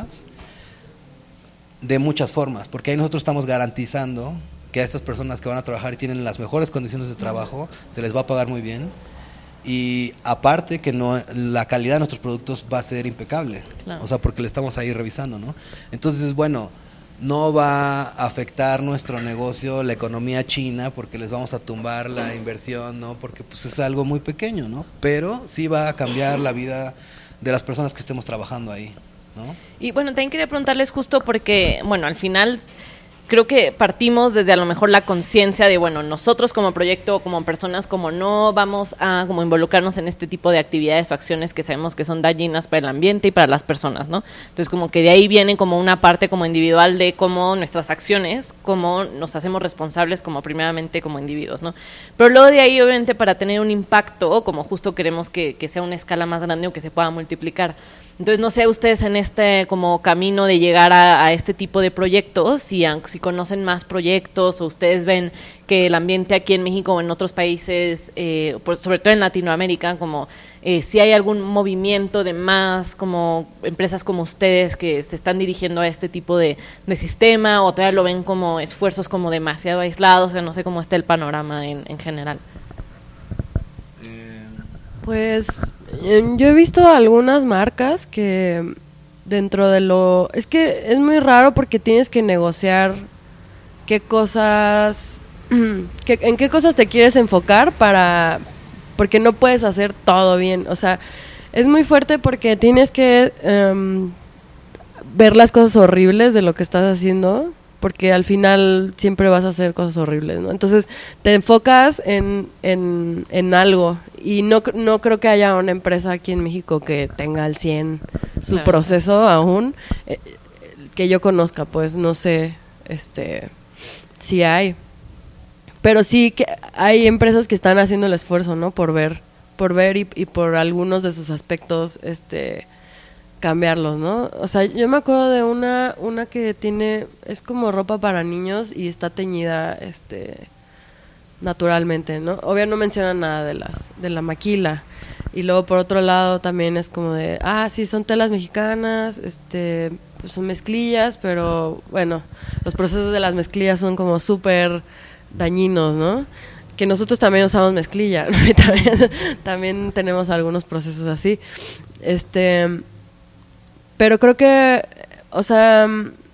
de muchas formas, porque ahí nosotros estamos garantizando que a estas personas que van a trabajar y tienen las mejores condiciones de trabajo, se les va a pagar muy bien. Y aparte que no, la calidad de nuestros productos va a ser impecable, claro. O sea, porque le estamos ahí revisando, ¿no? Entonces, bueno, no va a afectar nuestro negocio, la economía china, porque les vamos a tumbar la inversión, ¿no? Porque pues es algo muy pequeño, ¿no? Pero sí va a cambiar la vida de las personas que estemos trabajando ahí, ¿no? Y bueno, también quería preguntarles justo porque, bueno, al final creo que partimos desde a lo mejor la conciencia de, bueno, nosotros como proyecto, como personas, como no vamos a como involucrarnos en este tipo de actividades o acciones que sabemos que son dañinas para el ambiente y para las personas, ¿no? Entonces, como que de ahí viene como una parte como individual de cómo nuestras acciones, cómo nos hacemos responsables como primeramente como individuos, ¿no? Pero luego de ahí, obviamente, para tener un impacto, como justo queremos que, que sea una escala más grande o que se pueda multiplicar. Entonces, no sé, ustedes en este como camino de llegar a, a este tipo de proyectos, si, si conocen más proyectos o ustedes ven que el ambiente aquí en México o en otros países, eh, por, sobre todo en Latinoamérica, como eh, si hay algún movimiento de más como empresas como ustedes que se están dirigiendo a este tipo de, de sistema, o todavía lo ven como esfuerzos como demasiado aislados, o sea, no sé cómo está el panorama en, en general. Pues yo he visto algunas marcas que dentro de lo... Es que es muy raro porque tienes que negociar qué cosas... Qué, en qué cosas te quieres enfocar para... Porque no puedes hacer todo bien. O sea, es muy fuerte porque tienes que um, ver las cosas horribles de lo que estás haciendo, porque al final siempre vas a hacer cosas horribles, ¿no? Entonces te enfocas en, en, en algo, y no, no creo que haya una empresa aquí en México que tenga al cien su claro. proceso aún, eh, que yo conozca, pues no sé este si hay, pero sí que hay empresas que están haciendo el esfuerzo, ¿no? Por ver, por ver y, y por algunos de sus aspectos este cambiarlos, ¿no? O sea, yo me acuerdo de una una que tiene, es como ropa para niños y está teñida este naturalmente, ¿no? Obvio no menciona nada de las de la maquila. Y luego por otro lado también es como de, ah, sí, son telas mexicanas, este, pues son mezclillas, pero bueno, los procesos de las mezclillas son como súper dañinos, ¿no? Que nosotros también usamos mezclilla, ¿no? Y también, también tenemos algunos procesos así. Este Pero creo que, o sea,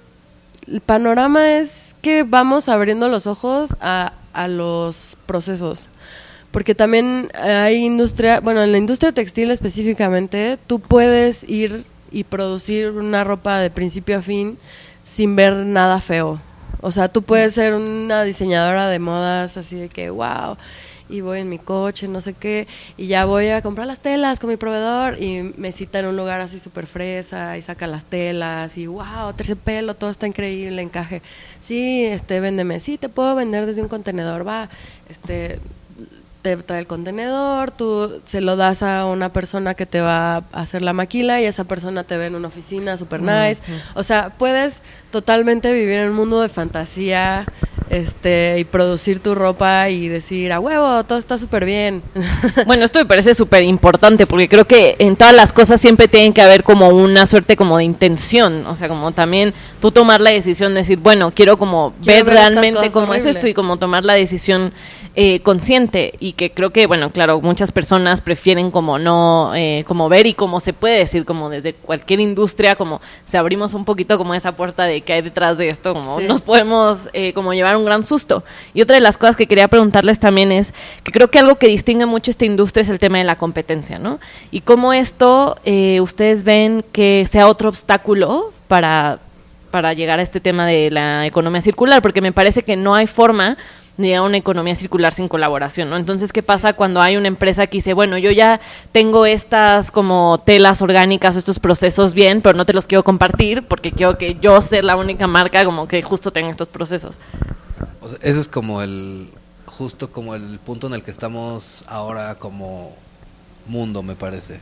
el panorama es que vamos abriendo los ojos a, a los procesos. Porque también hay industria, bueno, en la industria textil específicamente, tú puedes ir y producir una ropa de principio a fin sin ver nada feo. O sea, tú puedes ser una diseñadora de modas así de que, wow, y voy en mi coche, no sé qué, y ya voy a comprar las telas con mi proveedor, y me cita en un lugar así súper fresa, y saca las telas, y wow, terciopelo, todo está increíble, encaje. Sí, este, véndeme, sí, te puedo vender desde un contenedor, va, este... te trae el contenedor, tú se lo das a una persona que te va a hacer la maquila y esa persona te ve en una oficina super nice. Uh-huh. O sea, puedes totalmente vivir en un mundo de fantasía este y producir tu ropa y decir, a huevo, todo está súper bien. Bueno, esto me parece súper importante porque creo que en todas las cosas siempre tienen que haber como una suerte como de intención, o sea, como también tú tomar la decisión de decir, bueno, quiero como quiero ver, ver realmente cómo horribles. Es esto y como tomar la decisión eh, consciente, y que creo que, bueno, claro, muchas personas prefieren como no, eh, como ver, y como se puede decir, como desde cualquier industria, como si abrimos un poquito como esa puerta de qué hay detrás de esto, como sí. nos podemos eh, como llevar un gran susto. Y otra de las cosas que quería preguntarles también es que creo que algo que distingue mucho esta industria es el tema de la competencia, ¿no? Y cómo esto eh, ustedes ven que sea otro obstáculo para, para llegar a este tema de la economía circular, porque me parece que no hay forma de llegar a una economía circular sin colaboración, ¿no? Entonces, ¿qué pasa cuando hay una empresa que dice, bueno, yo ya tengo estas como telas orgánicas, estos procesos bien, pero no te los quiero compartir porque quiero que yo sea la única marca como que justo tenga estos procesos? O sea, ese es como el, justo como el punto en el que estamos ahora como mundo, me parece.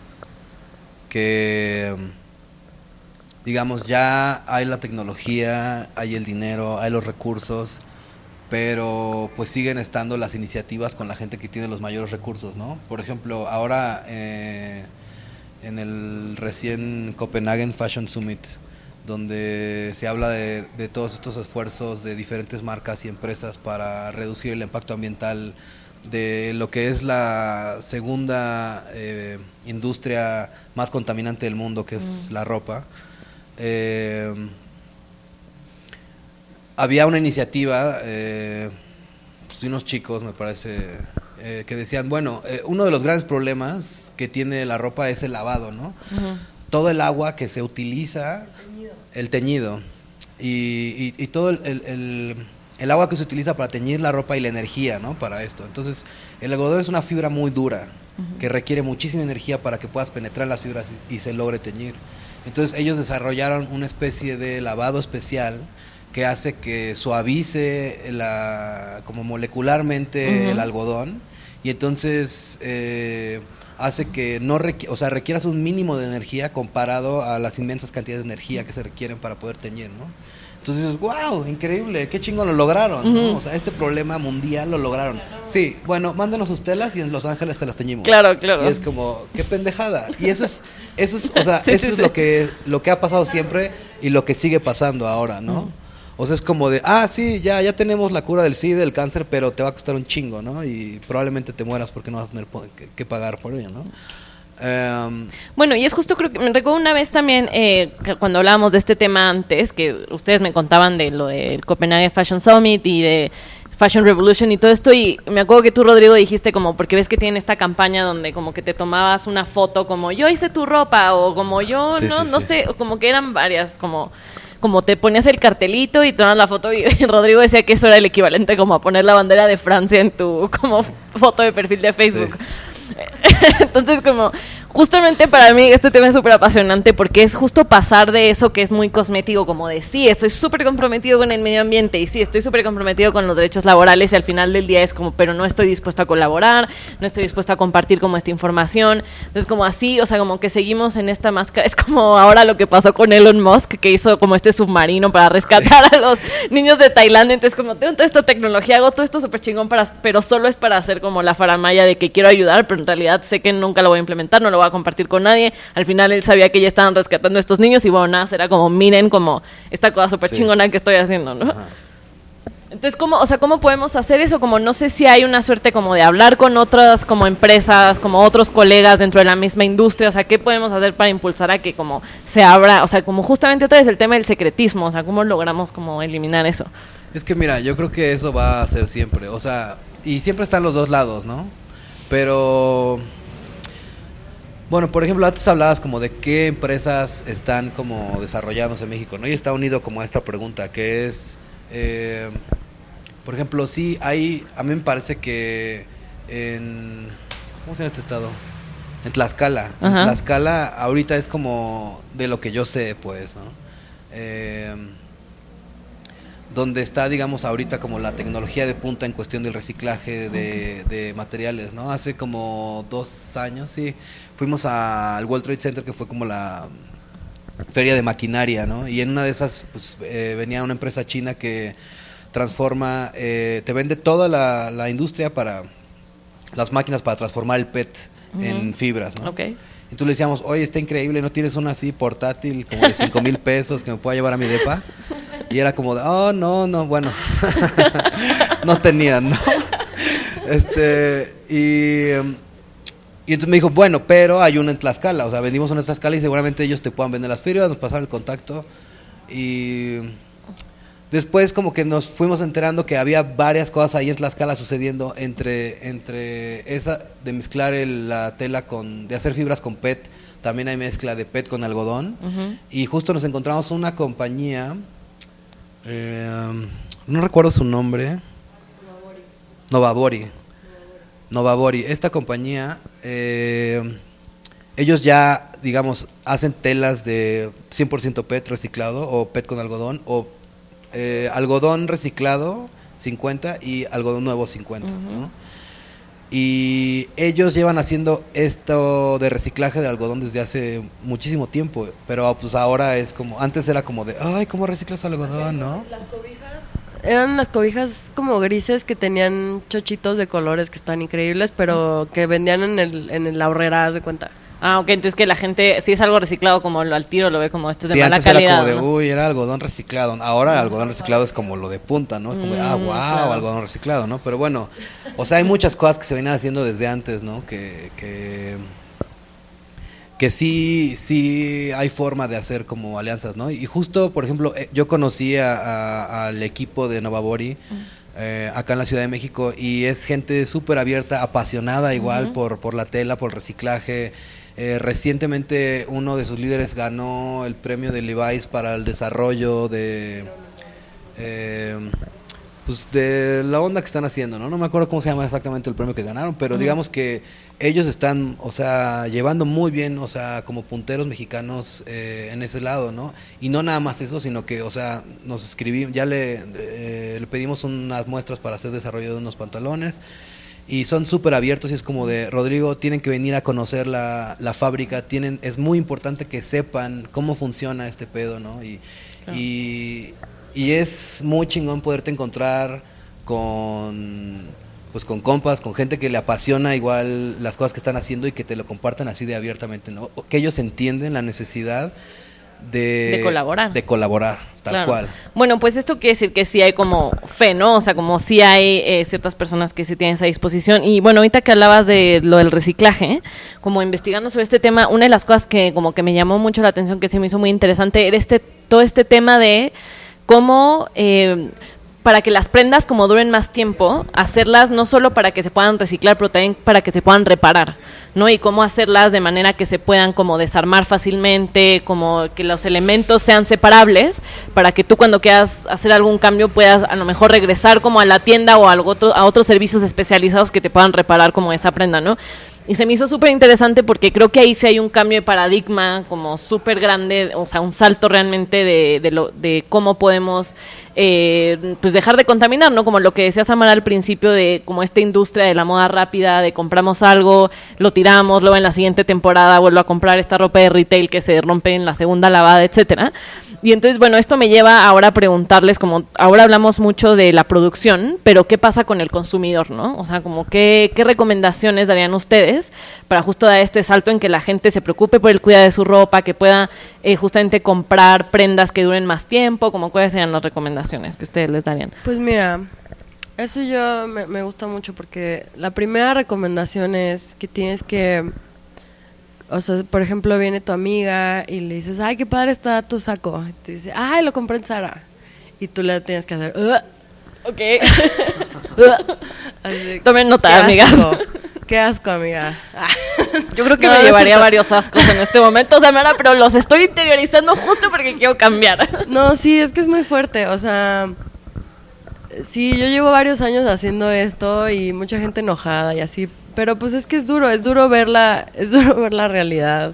Que, digamos, ya hay la tecnología, hay el dinero, hay los recursos, pero pues siguen estando las iniciativas con la gente que tiene los mayores recursos, ¿no? Por ejemplo, ahora eh, en el recién Copenhagen Fashion Summit, donde se habla de, de todos estos esfuerzos de diferentes marcas y empresas para reducir el impacto ambiental de lo que es la segunda eh, industria más contaminante del mundo, que es mm. la ropa. Eh, Había una iniciativa eh, pues de unos chicos, me parece, eh, que decían, bueno, eh, uno de los grandes problemas que tiene la ropa es el lavado, ¿no? Uh-huh. Todo el agua que se utiliza, el teñido, el teñido y, y, y todo el, el, el, el agua que se utiliza para teñir la ropa y la energía, ¿no? Para esto. Entonces, el algodón es una fibra muy dura, uh-huh. que requiere muchísima energía para que puedas penetrar las fibras y, y se logre teñir. Entonces, ellos desarrollaron una especie de lavado especial que hace que suavice la, como molecularmente uh-huh. el algodón, y entonces eh, hace que no requ- o sea, requieras un mínimo de energía comparado a las inmensas cantidades de energía que se requieren para poder teñir, ¿no? Entonces dices, wow, increíble, qué chingón lo lograron, ¿no? Uh-huh. O sea, este problema mundial lo lograron. Sí, bueno, mándenos sus telas y en Los Ángeles se las teñimos. Claro, claro. Y es como, qué pendejada. Y eso es, eso es, o sea, Sí, eso sí, es sí. lo que, lo que ha pasado siempre y lo que sigue pasando ahora, ¿no? Uh-huh. O sea, es como de, ah, sí, ya, ya tenemos la cura del SIDA, del cáncer, pero te va a costar un chingo, ¿no? Y probablemente te mueras porque no vas a tener po- que, que pagar por ello, ¿no? Um, Bueno, y es justo, creo que me recuerdo una vez también, eh, que cuando hablábamos de este tema antes, que ustedes me contaban de lo del Copenhagen Fashion Summit y de Fashion Revolution y todo esto, y me acuerdo que tú, Rodrigo, dijiste como, porque ves que tienen esta campaña donde como que te tomabas una foto como, yo hice tu ropa, o como yo, Sí, no, sí, no sí. sé, o como que eran varias, como... como te ponías el cartelito y tomas la foto y Rodrigo decía que eso era el equivalente como a poner la bandera de Francia en tu como foto de perfil de Facebook. Sí. Entonces como justamente para mí este tema es súper apasionante porque es justo pasar de eso que es muy cosmético, como de sí, estoy súper comprometido con el medio ambiente y sí, estoy súper comprometido con los derechos laborales y al final del día es como, pero no estoy dispuesto a colaborar, no estoy dispuesto a compartir como esta información. Entonces como así, o sea, como que seguimos en esta máscara, es como ahora lo que pasó con Elon Musk, que hizo como este submarino para rescatar sí. a los niños de Tailandia. Entonces como tengo toda esta tecnología, hago todo esto súper chingón, para, pero solo es para hacer como la faramaya de que quiero ayudar, pero en realidad sé que nunca lo voy a implementar, no lo voy a compartir con nadie. Al final él sabía que ya estaban rescatando a estos niños y bueno, nada, será como, miren como esta cosa súper sí. chingona que estoy haciendo, ¿no? Ajá. Entonces, ¿cómo, o sea, ¿cómo podemos hacer eso? Como no sé si hay una suerte como de hablar con otras como empresas, como otros colegas dentro de la misma industria, o sea, ¿qué podemos hacer para impulsar a que como se abra, o sea, como justamente otra vez el tema del secretismo, o sea, ¿cómo logramos como eliminar eso? Es que mira, yo creo que eso va a ser siempre, o sea, y siempre están los dos lados, ¿no? Pero, bueno, por ejemplo, antes hablabas como de qué empresas están como desarrollándose en México, ¿no? Y está unido como a esta pregunta, que es, eh, por ejemplo, sí, hay, a mí me parece que en, ¿cómo se llama este estado? En Tlaxcala. Ajá. En Tlaxcala ahorita es como de lo que yo sé, pues, ¿no? Eh, donde está, digamos, ahorita como la tecnología de punta en cuestión del reciclaje de, de materiales, ¿no? Hace como dos años, sí, fuimos al World Trade Center, que fue como la feria de maquinaria, ¿no? Y en una de esas, pues, eh, venía una empresa china que transforma, eh, te vende toda la, la industria para las máquinas para transformar el P E T uh-huh. en fibras, ¿no? Okay. Y tú le decíamos, oye, está increíble, ¿no tienes una así portátil como de cinco mil pesos que me pueda llevar a mi depa? Y era como de, oh, no, no, bueno, no tenían, ¿no? Este, y, y entonces me dijo, bueno, pero hay una en Tlaxcala, o sea, vendimos una en Tlaxcala y seguramente ellos te puedan vender las fibras, nos pasaron el contacto y después como que nos fuimos enterando que había varias cosas ahí en Tlaxcala sucediendo entre, entre esa de mezclar el, la tela con, de hacer fibras con P E T, también hay mezcla de P E T con algodón uh-huh. y justo nos encontramos una compañía, eh, no recuerdo su nombre, Novabori, Novabori, esta compañía, eh, ellos ya, digamos, hacen telas de cien por ciento P E T reciclado o P E T con algodón o Eh, algodón reciclado cincuenta y algodón nuevo cincuenta, uh-huh. ¿no? Y ellos llevan haciendo esto de reciclaje de algodón desde hace muchísimo tiempo, pero pues ahora es como, antes era como de, ay, ¿cómo reciclas algodón, no? Las cobijas eran las cobijas como grises que tenían chochitos de colores que están increíbles, pero que vendían en el en el ahorrera, haz de cuenta. Ah, ok, entonces que la gente, si es algo reciclado, como lo al tiro lo ve como esto es de sí, mala antes calidad. Era como de, ¿no? uy, era algodón reciclado. Ahora el algodón reciclado es como lo de punta, ¿no? Es como de, ah, wow, claro. algodón reciclado, ¿no? Pero bueno, o sea, hay muchas cosas que se venían haciendo desde antes, ¿no? Que, que, que sí, sí hay forma de hacer como alianzas, ¿no? Y justo, por ejemplo, yo conocí a, a, al equipo de Novabori eh, acá en la Ciudad de México y es gente súper abierta, apasionada igual uh-huh. por, por la tela, por el reciclaje. Eh, recientemente uno de sus líderes ganó el premio de Levi's para el desarrollo de eh, pues de la onda que están haciendo, ¿no? No me acuerdo cómo se llama exactamente el premio que ganaron, pero uh-huh. digamos que ellos están, o sea, llevando muy bien, o sea, como punteros mexicanos eh, en ese lado, ¿no? Y no nada más eso, sino que, o sea, nos escribimos, ya le, eh, le pedimos unas muestras para hacer desarrollo de unos pantalones. y son súper abiertos y es como de, Rodrigo, tienen que venir a conocer la, la fábrica, tienen, es muy importante que sepan cómo funciona este pedo, ¿no? Y, claro. y, y es muy chingón poderte encontrar con, pues con compas, con gente que le apasiona igual las cosas que están haciendo y que te lo compartan así de abiertamente, ¿no? Que ellos entienden la necesidad de, de colaborar. De colaborar, tal claro. cual. Bueno, pues esto quiere decir que sí hay como fe, ¿no? O sea, como sí hay eh, ciertas personas que sí tienen esa disposición. Y bueno, ahorita que hablabas de lo del reciclaje, como investigando sobre este tema, una de las cosas que como que me llamó mucho la atención, que se me hizo muy interesante, era este todo este tema de cómo... Eh, para que las prendas como duren más tiempo, hacerlas no solo para que se puedan reciclar, pero también para que se puedan reparar, ¿no? Y cómo hacerlas de manera que se puedan como desarmar fácilmente, como que los elementos sean separables, para que tú cuando quieras hacer algún cambio puedas a lo mejor regresar como a la tienda o a, algo otro, a otros servicios especializados que te puedan reparar como esa prenda, ¿no? Y se me hizo súper interesante porque creo que ahí sí hay un cambio de paradigma como súper grande, o sea, un salto realmente de, de, lo, de cómo podemos eh, pues dejar de contaminar, ¿no? Como lo que decía Samara al principio de como esta industria de la moda rápida, de compramos algo, lo tiramos, luego en la siguiente temporada vuelvo a comprar esta ropa de retail que se rompe en la segunda lavada, etcétera. Y entonces, bueno, esto me lleva ahora a preguntarles, como ahora hablamos mucho de la producción, pero ¿qué pasa con el consumidor, no? O sea, como qué, qué recomendaciones darían ustedes para justo dar este salto en que la gente se preocupe por el cuidado de su ropa, que pueda eh, justamente comprar prendas que duren más tiempo, como cuáles serían las recomendaciones que ustedes les darían? Pues mira, eso yo me, me gusta mucho porque la primera recomendación es que tienes que... O sea, por ejemplo, viene tu amiga y le dices, ay, qué padre está tu saco. Y te dice, ay, lo compré en Zara. Y tú le tienes que hacer, Ugh. Ok. Así, tomen nota, amigas. Qué asco, amiga. Yo creo que no, me no llevaría siento... varios ascos en este momento, Samara, pero los estoy interiorizando justo porque quiero cambiar. No, sí, es que es muy fuerte. O sea, sí, yo llevo varios años haciendo esto y mucha gente enojada y así. Pero pues es que es duro, es duro ver la, es duro ver la realidad.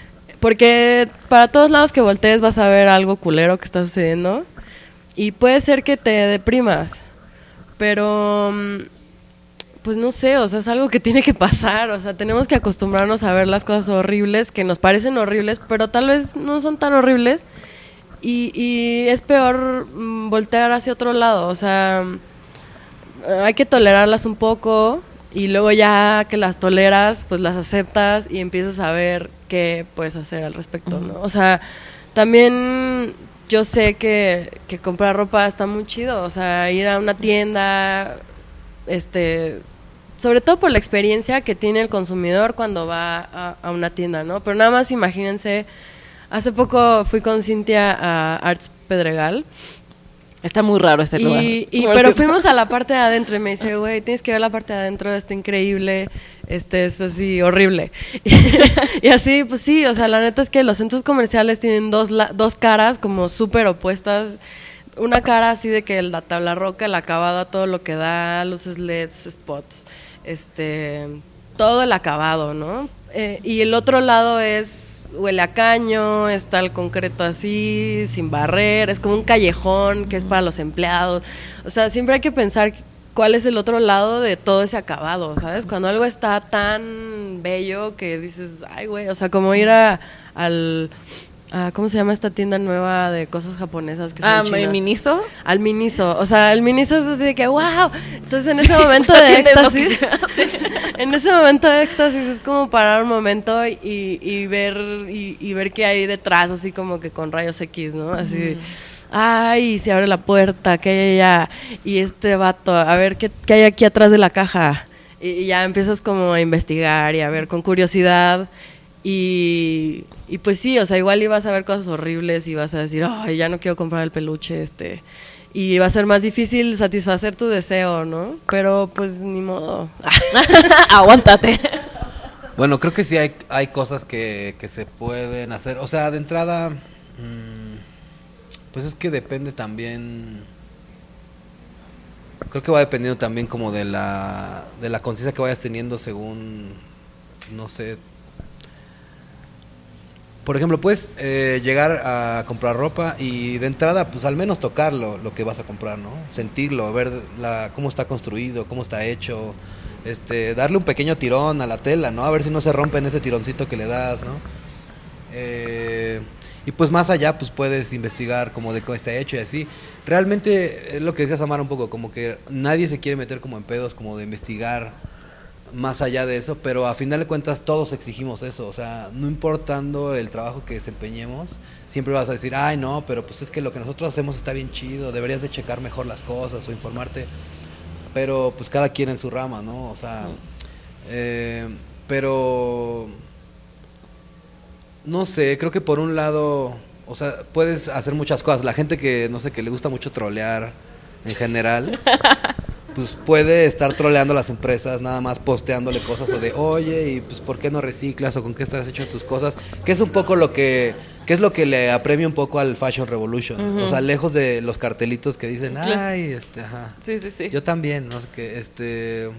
Porque para todos lados que voltees vas a ver algo culero que está sucediendo. Y puede ser que te deprimas. Pero, pues no sé, o sea, es algo que tiene que pasar. O sea, tenemos que acostumbrarnos a ver las cosas horribles, que nos parecen horribles, pero tal vez no son tan horribles. Y, y es peor mm, voltear hacia otro lado. O sea, hay que tolerarlas un poco. Y luego ya que las toleras, pues las aceptas y empiezas a ver qué puedes hacer al respecto, ¿no? O sea, también yo sé que, que comprar ropa está muy chido, o sea, ir a una tienda, este, sobre todo por la experiencia que tiene el consumidor cuando va a, a una tienda, ¿no? Pero nada más imagínense, hace poco fui con Cintia a Arts Pedregal. Está muy raro ese lugar. Y, y, pero fuimos a la parte de adentro y me dice, güey, tienes que ver la parte de adentro, está increíble, este es así horrible. Y así, pues sí, o sea, la neta es que los centros comerciales tienen dos, la, dos caras como súper opuestas. Una cara así de que la tabla roca, el acabado, todo lo que da, luces L E Ds, spots, este, todo el acabado, ¿no? Eh, y el otro lado es... huele a caño, está el concreto así, sin barrer, es como un callejón que es para los empleados. O sea, siempre hay que pensar cuál es el otro lado de todo ese acabado, ¿sabes? Cuando algo está tan bello que dices, ay, güey, o sea, como ir a, al... Ah, ¿cómo se llama esta tienda nueva de cosas japonesas que son ah, chinas? ¿Miniso? Al Miniso, o sea, el Miniso es así de que wow. Entonces en ese momento de éxtasis, en ese momento de éxtasis es como parar un momento y, y ver y, y ver qué hay detrás, así como que con rayos X, ¿no? Así, mm. ay, se abre la puerta, ¿qué hay allá? Y este vato, a ver qué, qué hay aquí atrás de la caja. Y, y ya empiezas como a investigar y a ver con curiosidad. Y, y pues sí, o sea, igual ibas a ver cosas horribles y vas a decir, ay, ya no quiero comprar el peluche este. Y va a ser más difícil satisfacer tu deseo, ¿no? Pero pues ni modo. Aguántate. Bueno, creo que sí hay, hay cosas que, que se pueden hacer. O sea, de entrada, mmm, pues es que depende también... Creo que va dependiendo también como de la, de la conciencia que vayas teniendo según, no sé... Por ejemplo, puedes eh, llegar a comprar ropa y de entrada, pues al menos tocarlo, lo que vas a comprar, ¿no? Sentirlo, ver la, cómo está construido, cómo está hecho, este, darle un pequeño tirón a la tela, ¿no? A ver si no se rompe en ese tironcito que le das, ¿no? Eh, y pues más allá, pues puedes investigar como de cómo está hecho y así. Realmente, es lo que decía Samara un poco, como que nadie se quiere meter como en pedos, como de investigar más allá de eso, pero a final de cuentas todos exigimos eso, o sea, no importando el trabajo que desempeñemos, siempre vas a decir, ay no, pero pues es que lo que nosotros hacemos está bien chido, deberías de checar mejor las cosas o informarte, pero pues cada quien en su rama, ¿no? O sea, eh, pero no sé, creo que por un lado, o sea, puedes hacer muchas cosas, la gente que, no sé, que le gusta mucho trolear en general, pues puede estar troleando a las empresas, nada más posteándole cosas o de, oye, y pues ¿por qué no reciclas o con qué estás hecho tus cosas? Que es un poco lo que, que es lo que le apremia un poco al Fashion Revolution, uh-huh. O sea, lejos de los cartelitos que dicen, ay, este, ajá. Sí, sí, sí. Yo también, no sé qué, este,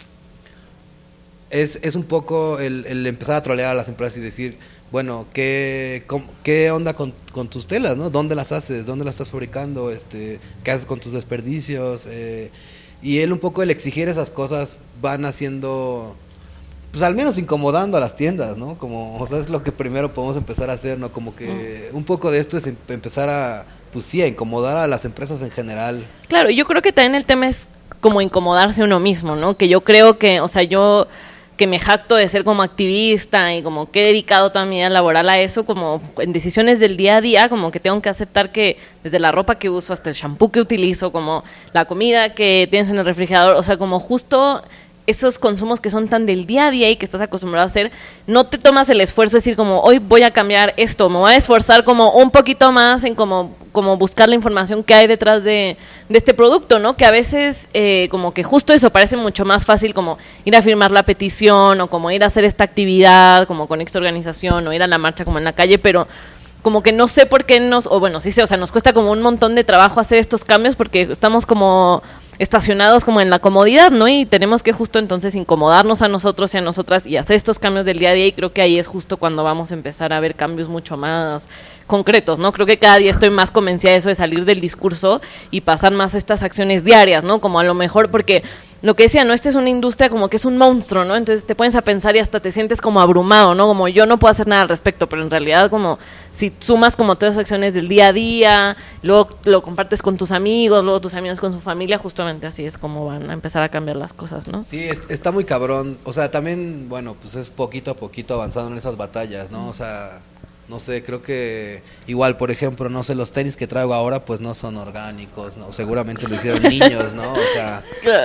es, es un poco el, el empezar a trolear a las empresas y decir, bueno, ¿qué, cómo, qué onda con, con tus telas, no? ¿Dónde las haces? ¿Dónde las estás fabricando? Este, ¿qué haces con tus desperdicios? Eh, Y él un poco el exigir esas cosas van haciendo, pues al menos incomodando a las tiendas, ¿no? Como, o sea, es lo que primero podemos empezar a hacer, ¿no? Como que un poco de esto es empezar a, pues sí, a incomodar a las empresas en general. Claro, yo creo que también el tema es como incomodarse uno mismo, ¿no? Que yo creo que, o sea, yo que me jacto de ser como activista y como que he dedicado toda mi vida laboral a eso, como en decisiones del día a día, como que tengo que aceptar que desde la ropa que uso hasta el shampoo que utilizo, como la comida que tienes en el refrigerador, o sea, como justo esos consumos que son tan del día a día y que estás acostumbrado a hacer, no te tomas el esfuerzo de decir como, hoy voy a cambiar esto, me voy a esforzar como un poquito más en como, como buscar la información que hay detrás de, de este producto, ¿no? Que a veces eh, como que justo eso parece mucho más fácil como ir a firmar la petición o como ir a hacer esta actividad como con esta organización o ir a la marcha como en la calle, pero como que no sé por qué nos, o bueno, sí sé, o sea, nos cuesta como un montón de trabajo hacer estos cambios porque estamos como estacionados como en la comodidad, ¿no? Y tenemos que justo entonces incomodarnos a nosotros y a nosotras y hacer estos cambios del día a día, y creo que ahí es justo cuando vamos a empezar a ver cambios mucho más concretos, ¿no? Creo que cada día estoy más convencida de eso, de salir del discurso y pasar más a estas acciones diarias, ¿no? Como a lo mejor, porque lo que decía, ¿no? Esta es una industria como que es un monstruo, ¿no? Entonces te pones a pensar y hasta te sientes como abrumado, ¿no? Como yo no puedo hacer nada al respecto, pero en realidad como si sumas como todas esas acciones del día a día, luego lo compartes con tus amigos, luego tus amigos con su familia, justamente así es como van a empezar a cambiar las cosas, ¿no? Sí, es, está muy cabrón, o sea, también, bueno, pues es poquito a poquito avanzando en esas batallas, ¿no? O sea, no sé, creo que igual, por ejemplo, no sé, los tenis que traigo ahora pues no son orgánicos, ¿no? Seguramente lo hicieron niños, ¿no? O sea,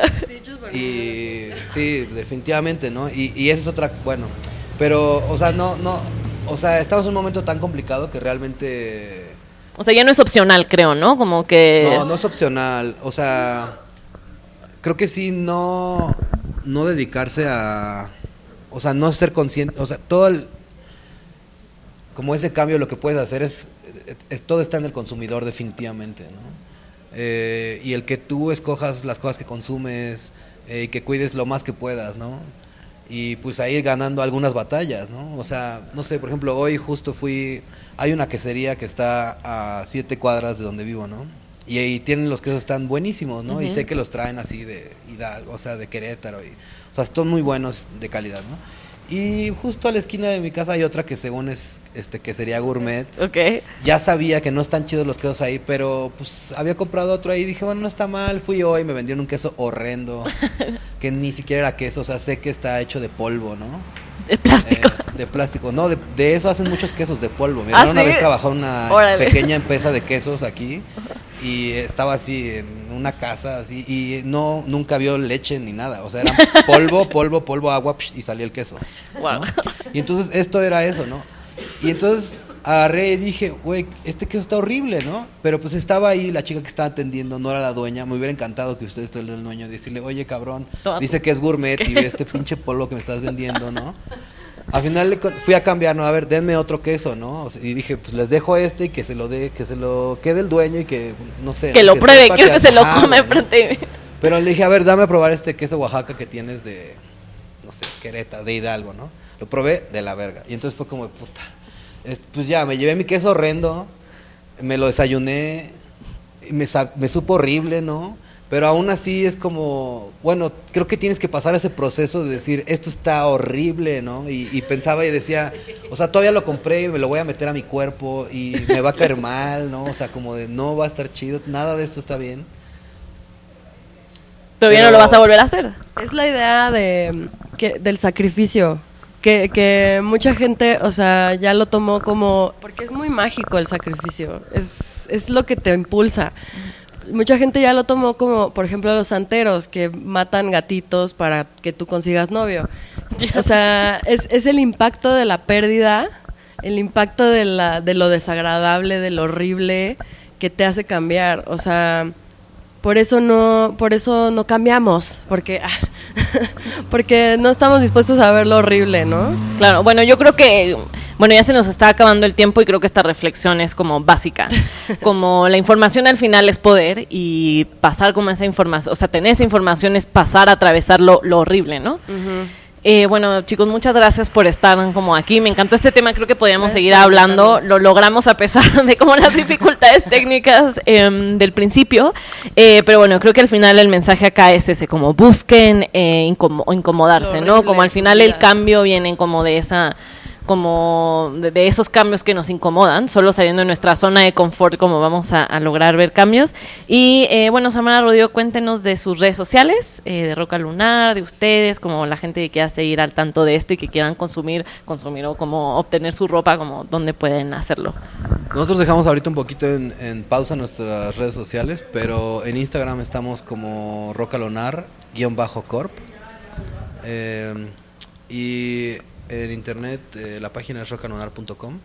y sí, definitivamente, ¿no? Y, y esa es otra, bueno, pero, o sea, no, no, o sea, estamos en un momento tan complicado que realmente... O sea, ya no es opcional, creo, ¿no? Como que... No, no es opcional, o sea, creo que sí, no, no dedicarse a, o sea, no ser consciente, o sea, todo el... Como ese cambio lo que puedes hacer es, es todo está en el consumidor definitivamente, ¿no? Eh, y el que tú escojas las cosas que consumes eh, y que cuides lo más que puedas, ¿no? Y pues a ir ganando algunas batallas, ¿no? O sea, no sé, por ejemplo, hoy justo fui, hay una quesería que está a siete cuadras de donde vivo, ¿no? Y ahí tienen los quesos, están buenísimos, ¿no? Uh-huh. Y sé que los traen así de Hidalgo, o sea, de Querétaro, y, o sea, están muy buenos de calidad, ¿no? Y justo a la esquina de mi casa hay otra que según es este que sería gourmet. Okay. Ya sabía que no están chidos los quesos ahí, pero pues había comprado otro ahí y dije, bueno, no está mal. Fui hoy y me vendieron un queso horrendo, que ni siquiera era queso, o sea, sé que está hecho de polvo, ¿no? De plástico. Eh, de plástico, no, de, de eso hacen muchos quesos, de polvo. Mi ¿Ah, hermano sí? Una vez trabajó en una Órale. pequeña empresa de quesos aquí y estaba así en una casa así y no nunca vio leche ni nada, o sea, era polvo, polvo, polvo, agua psh, y salía el queso. Wow. ¿No? Y entonces esto era eso, ¿no? Y entonces agarré y dije, güey, este queso está horrible, ¿no? Pero pues estaba ahí la chica que estaba atendiendo, no era la dueña. Me hubiera encantado que usted esté el dueño, decirle, oye, cabrón, Toma. dice que es gourmet y ve este pinche polvo que me estás vendiendo, ¿no? Al final le fui a cambiar, no, a ver, denme otro queso, ¿no? O sea, y dije, pues les dejo este y que se lo dé, que se lo quede el dueño y que, no sé. Que ¿no? lo que pruebe, sepa quiero que, que se lo ajá, come ¿no? frente a mí. Pero le dije, a ver, dame a probar este queso Oaxaca que tienes de, no sé, Querétaro, de Hidalgo, ¿no? Lo probé de la verga. Y entonces fue como, puta, es, pues ya, me llevé mi queso horrendo, me lo desayuné, me, me supo horrible, ¿no? Pero aún así es como, bueno, creo que tienes que pasar ese proceso de decir, esto está horrible, ¿no? Y, y pensaba y decía, o sea, todavía lo compré y me lo voy a meter a mi cuerpo y me va a caer mal, ¿no? O sea, como de, no va a estar chido, nada de esto está bien. Pero, Pero ya no lo vas a volver a hacer. Es la idea de que, del sacrificio, que, que mucha gente, o sea, ya lo tomó como, porque es muy mágico el sacrificio, es, es lo que te impulsa. Mucha gente ya lo tomó como, por ejemplo, los santeros que matan gatitos para que tú consigas novio. O sea, es, es el impacto de la pérdida, el impacto de, la, de lo desagradable, de lo horrible que te hace cambiar. O sea, por eso no, por eso no cambiamos, porque, porque no estamos dispuestos a ver lo horrible, ¿no? Claro, bueno, yo creo que... Bueno, ya se nos está acabando el tiempo y creo que esta reflexión es como básica. Como la información al final es poder y pasar como esa información, o sea, tener esa información es pasar a atravesar lo, lo horrible, ¿no? Uh-huh. Eh, bueno, chicos, muchas gracias por estar como aquí. Me encantó este tema, creo que podríamos gracias seguir hablando. Lo logramos a pesar de como las dificultades técnicas eh, del principio. Eh, pero bueno, creo que al final el mensaje acá es ese, como busquen eh, incom- incomodarse, ¿no? Como al final el cambio viene como de esa... como de, de esos cambios que nos incomodan, solo saliendo de nuestra zona de confort como vamos a, a lograr ver cambios. Y eh, bueno, Samara Rodrigo, cuéntenos de sus redes sociales, eh, de Roca Lunar, de ustedes, como la gente que quiera seguir al tanto de esto y que quieran consumir, consumir o como obtener su ropa, como dónde pueden hacerlo. Nosotros dejamos ahorita un poquito en, en pausa nuestras redes sociales, pero en Instagram estamos como Roca Lunar guión bajo corp eh, y en internet eh, la página es roca lunar punto com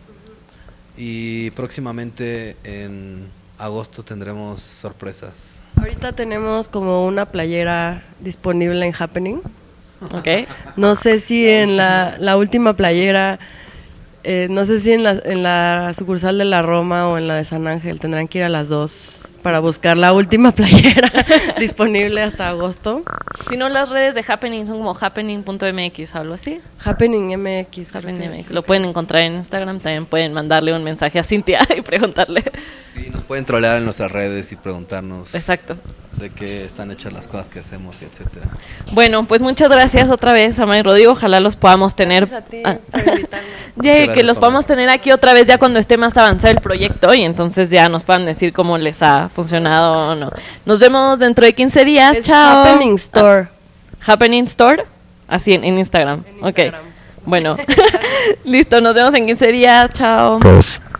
y próximamente en agosto tendremos sorpresas. Ahorita tenemos como una playera disponible en Happening. Okay. No sé si en la, la última playera, eh, no sé si en la, en la sucursal de la Roma o en la de San Ángel, tendrán que ir a las dos para buscar la última playera disponible hasta agosto. Si no, las redes de Happening son como happening punto m x o algo así. Happening M X. Happening M X. Lo pueden encontrar en Instagram, también pueden mandarle un mensaje a Cintia y preguntarle. Sí, nos pueden trolear en nuestras redes y preguntarnos. Exacto. De qué están hechas las cosas que hacemos y etcétera. Bueno, pues muchas gracias otra vez, Samara y Rodrigo. Ojalá los podamos tener. Gracias a ti ah. por invitarme. Ya, que los podamos tener aquí otra vez ya cuando esté más avanzado el proyecto y entonces ya nos puedan decir cómo les ha funcionado o no. Nos vemos dentro de quince días. Es Chao. Happening Store. Happening Store. Así en, en Instagram. En Instagram. Ok. Bueno. Listo, nos vemos en quince días. Chao. Pues.